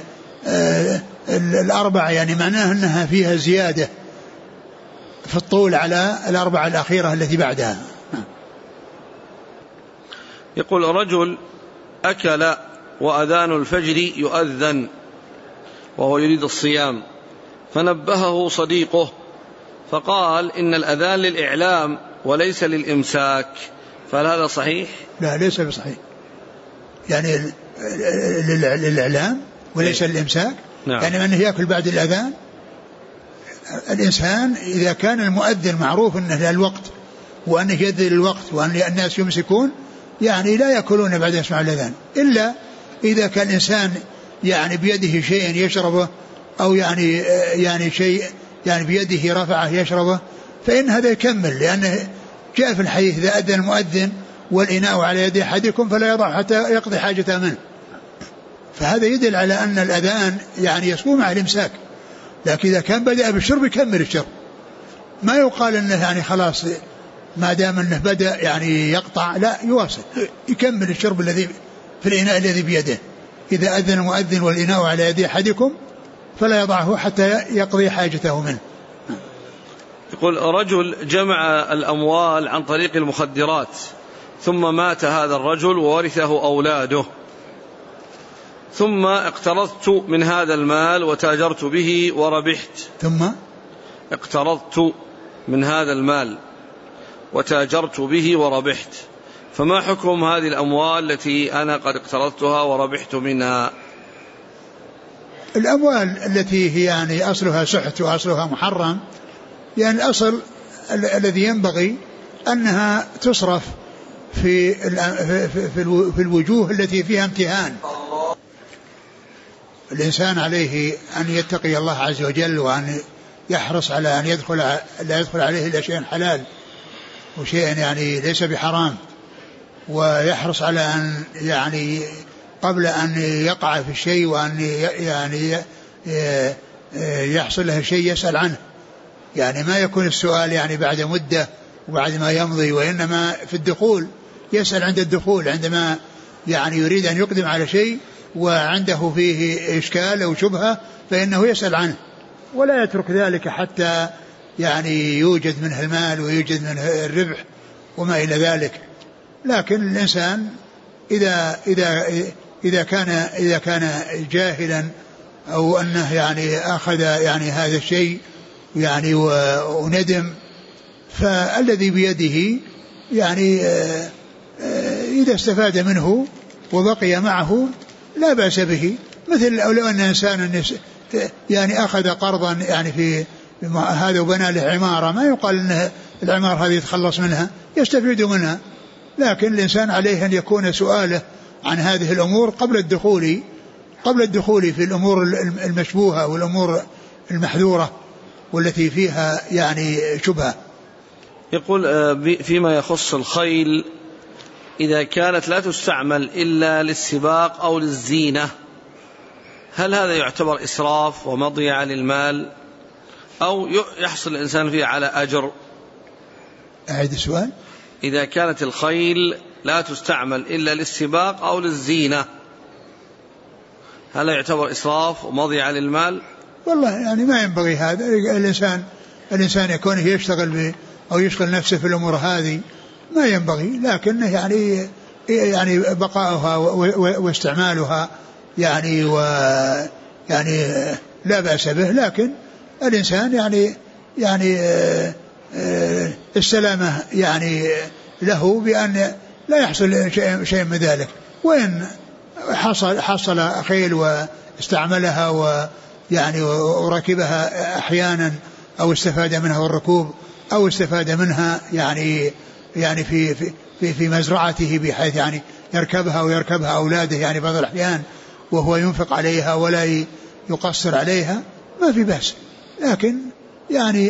4 يعني معناه أنها فيها زيادة في الطول على 4 الأخيرة التي بعدها. يقول رجل أكل وأذان الفجر يؤذن وهو يريد الصيام، فنبهه صديقه فقال إن الأذان للإعلام وليس للإمساك، فهل هذا صحيح؟ لا ليس بصحيح، يعني للإعلام وليس للإمساك. نعم. يعني أنه يأكل بعد الأذان. الإنسان إذا كان المؤذن معروف أنه للوقت وأنه يذل الوقت وأن الناس يمسكون يعني لا يأكلون بعد يسمع الأذان، إلا إذا كان الإنسان يعني بيده شيء يشربه أو يعني شيء يعني بيده رفعه يشربه فإن هذا يكمل، لأنه جاء في الحديث إذا أذن المؤذن والإناء على يد أحدكم فلا يضع حتى يقضي حاجته منه. فهذا يدل على أن الأذان يعني يسمو مع الإمساك، لكن إذا كان بدأ بالشرب يكمل الشرب، ما يقال أنه يعني خلاص ما دام أنه بدأ يعني يقطع، لا يواصل يكمل الشرب الذي في الإناء الذي بيده. إذا أذن المؤذن والإناء على يد أحدكم فلا يضعه حتى يقضي حاجته منه. يقول رجل جمع الأموال عن طريق المخدرات ثم مات هذا الرجل وورثه أولاده، ثم اقترضت من هذا المال وتاجرت به وربحت. ثم اقترضت من هذا المال وتاجرت به وربحت، فما حكم هذه الأموال التي أنا قد اقترضتها وربحت منها؟ الأموال التي هي يعني أصلها سحت وأصلها محرم، يعني الأصل الذي ينبغي أنها تصرف في الوجوه التي فيها امتهان. الإنسان عليه أن يتقي الله عز وجل، وأن يحرص على أن لا يدخل عليه إلا شيء حلال وشيء يعني ليس بحرام، ويحرص على أن يعني قبل أن يقع في الشيء وأن يعني يحصل له شيء يسأل عنه، يعني ما يكون السؤال يعني بعد مدة وبعد ما يمضي، وإنما في الدخول يسأل عند الدخول، عندما يعني يريد أن يقدم على شيء وعنده فيه إشكال أو شبهة فإنه يسأل عنه، ولا يترك ذلك حتى يعني يوجد منه المال ويوجد منه الربح وما إلى ذلك. لكن الإنسان إذا كان جاهلا أو أنه يعني أخذ يعني هذا الشيء يعني وندم، فالذي بيده يعني إذا استفاد منه وبقي معه لا بأس به. مثل لو أن إنسانا يعني أخذ قرضا يعني في هذا وبنى له عمارة، ما يقال أن العمارة هذه يتخلص منها، يستفيد منها، لكن الإنسان عليه أن يكون سؤاله عن هذه الأمور قبل الدخول في الأمور المشبوهة والأمور المحذورة والتي فيها يعني شبهة. يقول فيما يخص الخيل، إذا كانت لا تستعمل إلا للسباق أو للزينة، هل هذا يعتبر إسراف ومضيعة للمال أو يحصل الإنسان فيه على أجر؟ أعيد السؤال. إذا كانت الخيل لا تستعمل إلا للسباق أو للزينة، هل يعتبر إسراف ومضيعة للمال؟ والله يعني ما ينبغي هذا. الإنسان يكون يشتغل أو يشغل نفسه في الأمور هذه ما ينبغي، لكنه يعني بقاؤها واستعمالها يعني لا بأس به، لكن الإنسان يعني السلامة يعني له بأن لا يحصل شيء من ذلك. وإن حصل خيل واستعملها ويعني وركبها أحيانا أو استفاد منها الركوب أو استفاد منها يعني في مزرعته، بحيث يعني يركبها ويركبها أولاده يعني بعض الأحيان وهو ينفق عليها ولا يقصر عليها، ما في بأس. لكن يعني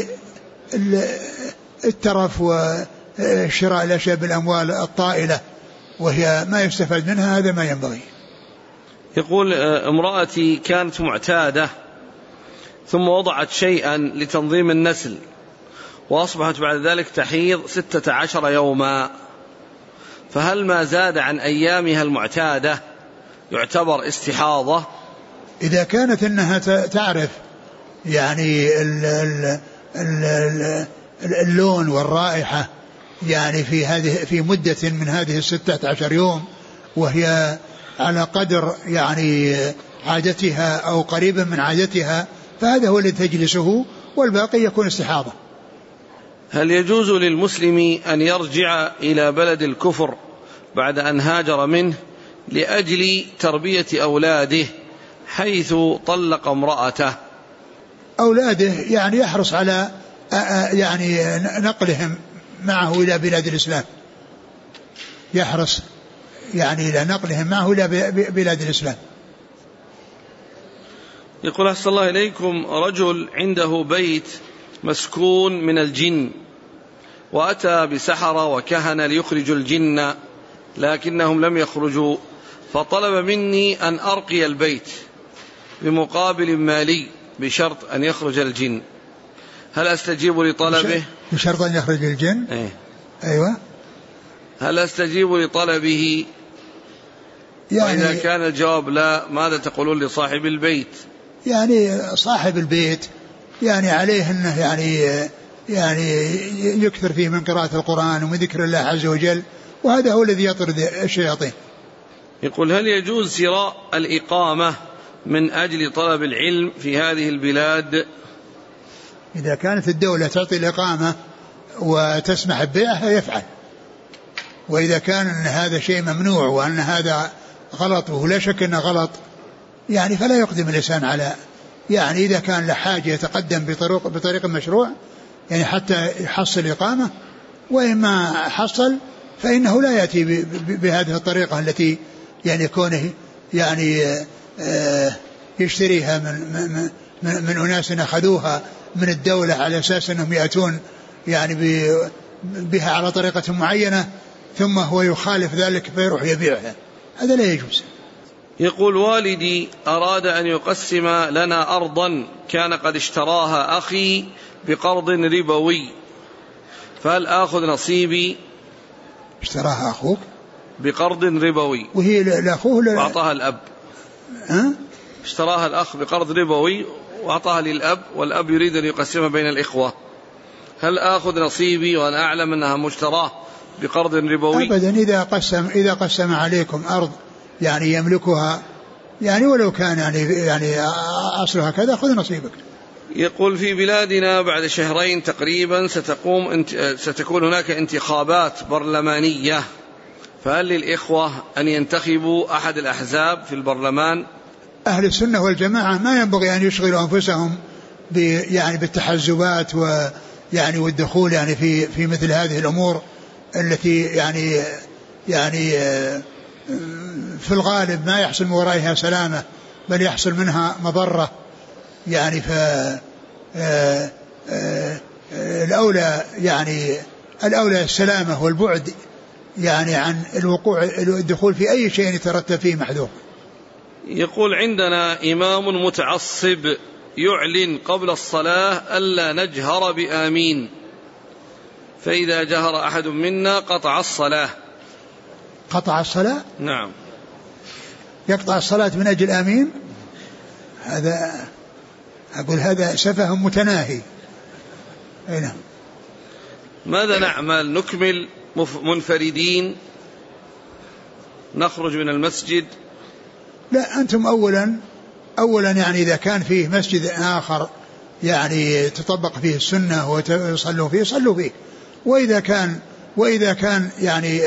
الترف وشراء الأشياء بالأموال الطائلة وهي ما يستفاد منها، هذا ما ينبغي. يقول امرأتي كانت معتادة ثم وضعت شيئا لتنظيم النسل، وأصبحت بعد ذلك تحيض 16 يوما، فهل ما زاد عن أيامها المعتادة يعتبر استحاضة؟ إذا كانت أنها تعرف يعني اللون والرائحة يعني في مدة من هذه 16 يوم، وهي على قدر يعني عادتها أو قريبا من عادتها، فهذا هو الذي تجلسه، والباقي يكون استحاضة. هل يجوز للمسلم أن يرجع إلى بلد الكفر بعد أن هاجر منه لأجل تربية أولاده حيث طلق امرأته؟ أولاده يعني يحرص على يعني نقلهم معه إلى بلاد الإسلام، يحرص يعني إلى نقلهم معه إلى بلاد الإسلام. يقول أحسن الله إليكم، رجل عنده بيت مسكون من الجن، وأتى بسحرة وكهنة ليخرجوا الجن لكنهم لم يخرجوا، فطلب مني أن أرقي البيت بمقابل مالي بشرط أن يخرج الجن، هل أستجيب لطلبه؟ بشرط أن يخرج الجن؟ أيوة. هل أستجيب لطلبه؟ يعني وإذا كان الجواب لا، ماذا تقولون لصاحب البيت؟ يعني صاحب البيت يعني عليه أنه يعني يكثر فيه من قراءة القرآن ومن ذكر الله عز وجل، وهذا هو الذي يطرد الشياطين. يقول هل يجوز شراء الإقامة من أجل طلب العلم في هذه البلاد؟ إذا كانت الدولة تعطي الإقامة وتسمح ببيعها يفعل، وإذا كان أن هذا شيء ممنوع وأن هذا غلط ولا شك أنه غلط يعني فلا يقدم الإنسان على، يعني إذا كان لحاجة يتقدم بطريق مشروع يعني حتى يحصل إقامة، وإما حصل فإنه لا يأتي بهذه الطريقة التي يعني كونه يعني يشتريها من أناس أخذوها من الدولة على أساس أنهم يأتون يعني بها على طريقة معينة، ثم هو يخالف ذلك فيروح يبيعها، هذا لا يجوز. يقول والدي أراد أن يقسم لنا أرضا كان قد اشتراها أخي بقرض ربوي، فهل آخذ نصيبي؟ اشتراها أخوك بقرض ربوي وهي لأخوه وأعطاها الأب. اشتراها الأخ بقرض ربوي وأعطاها للأب، والأب يريد أن يقسمها بين الإخوة، هل آخذ نصيبي وأنا أعلم أنها مشتراه بقرض ربوي؟ أبدا، إذا قسم عليكم أرض يعني يملكها يعني ولو كان يعني أصلها كذا خذ نصيبك. يقول في بلادنا بعد شهرين تقريبا ستكون هناك انتخابات برلمانية، فهل للإخوة أن ينتخبوا أحد الأحزاب في البرلمان؟ أهل السنة والجماعة ما ينبغي أن يشغلوا أنفسهم يعني بالتحزبات ويعني والدخول يعني في مثل هذه الأمور التي يعني في الغالب ما يحصل من ورائها سلامة بل يحصل منها مضرة، يعني الأولى السلامة والبعد يعني عن الدخول في أي شيء يترتب فيه محذور. يقول عندنا إمام متعصب يعلن قبل الصلاة ألا نجهر بآمين، فإذا جهر أحد منا قطع الصلاة. قطع الصلاة؟ نعم. يقطع الصلاة من أجل آمين؟ هذا أقول هذا سفه متناهي. نعم. ماذا نعمل؟ نكمل منفردين نخرج من المسجد؟ لا، أنتم أولا يعني إذا كان فيه مسجد آخر يعني تطبق فيه السنة ويصلوا فيه صلوا فيه، وإذا كان يعني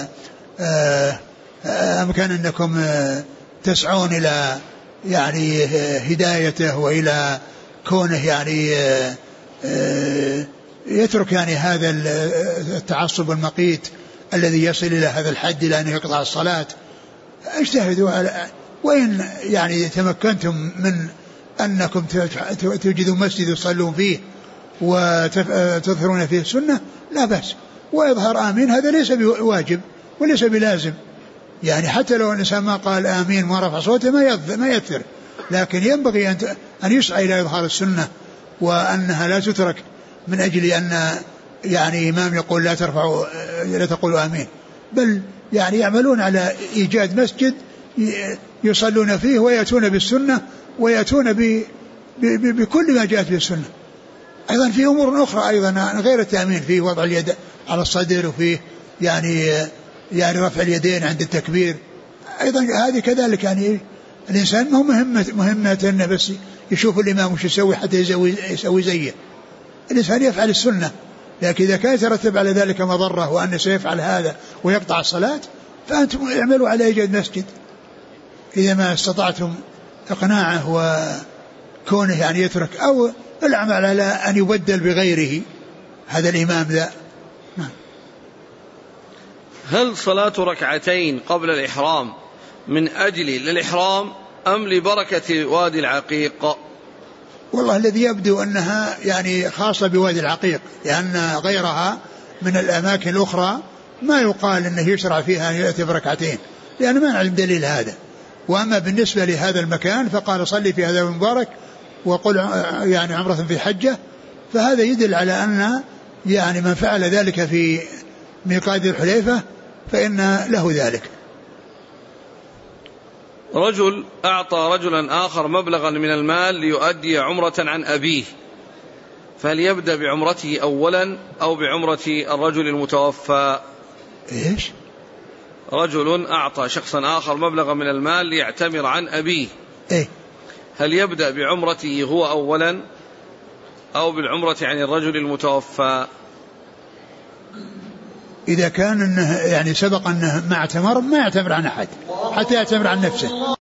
أمكن أنكم تسعون إلى يعني هدايته وإلى كونه يعني يترك يعني هذا التعصب المقيت الذي يصل إلى هذا الحد إلى أن يقطع الصلاة، اجتهدوا وإن يعني تمكنتم من أنكم توجدوا مسجد يصلون فيه وتظهرون فيه السنة لا بأس، وإظهار آمين هذا ليس بواجب وليس بلازم، يعني حتى لو الإنسان ما قال آمين ما رفع صوته ما يأثر، لكن ينبغي أن يسعى إلى إظهار السنة وأنها لا تترك من أجل أن يعني إمام يقول لا تقولوا آمين، بل يعني يعملون على إيجاد مسجد يصلون فيه ويأتون بالسنة ويأتون بكل ما جاءت بالسنة. أيضا في أمور أخرى أيضا غير التأمين، فيه وضع اليد على الصدر، وفيه يعني رفع اليدين عند التكبير، أيضا هذه كذلك يعني الإنسان ما هو مهمة أنه بس يشوف الإمام وش يسوي حتى يسوي زيه، الإنسان يفعل السنة، لكن إذا كان يترتب على ذلك مضرة وأنه سيفعل هذا ويقطع الصلاة فأنتم اعملوا على إيجاد مسجد إذا ما استطعتم إقناعه وكونه يعني يترك، أو العمل على أن يبدل بغيره هذا الإمام ذا. هل صلاة ركعتين قبل الإحرام من أجل الإحرام أم لبركة وادي العقيق؟ والله الذي يبدو أنها يعني خاصة بوادي العقيق، لأن غيرها من الأماكن الأخرى ما يقال أنه يشرع فيها أن يأتي بركعتين، لأن ما نعلم دليل هذا. وأما بالنسبة لهذا المكان فقال صلي في هذا المبارك وقل يعني عمرة في حجة، فهذا يدل على أن يعني من فعل ذلك في ميقات الحليفة فإن له ذلك. رجل أعطى رجلا آخر مبلغا من المال ليؤدي عمرة عن أبيه، فهل يبدأ بعمرته أولا أو بعمرة الرجل المتوفى؟ إيش؟ رجل أعطى شخصا آخر مبلغا من المال ليعتمر عن أبيه، إيه؟ هل يبدأ بعمرته هو أولا أو بالعمرة عن الرجل المتوفى؟ إذا كان إنه يعني سبق أنه ما يعتمر عن أحد حتى يعتمر عن نفسه.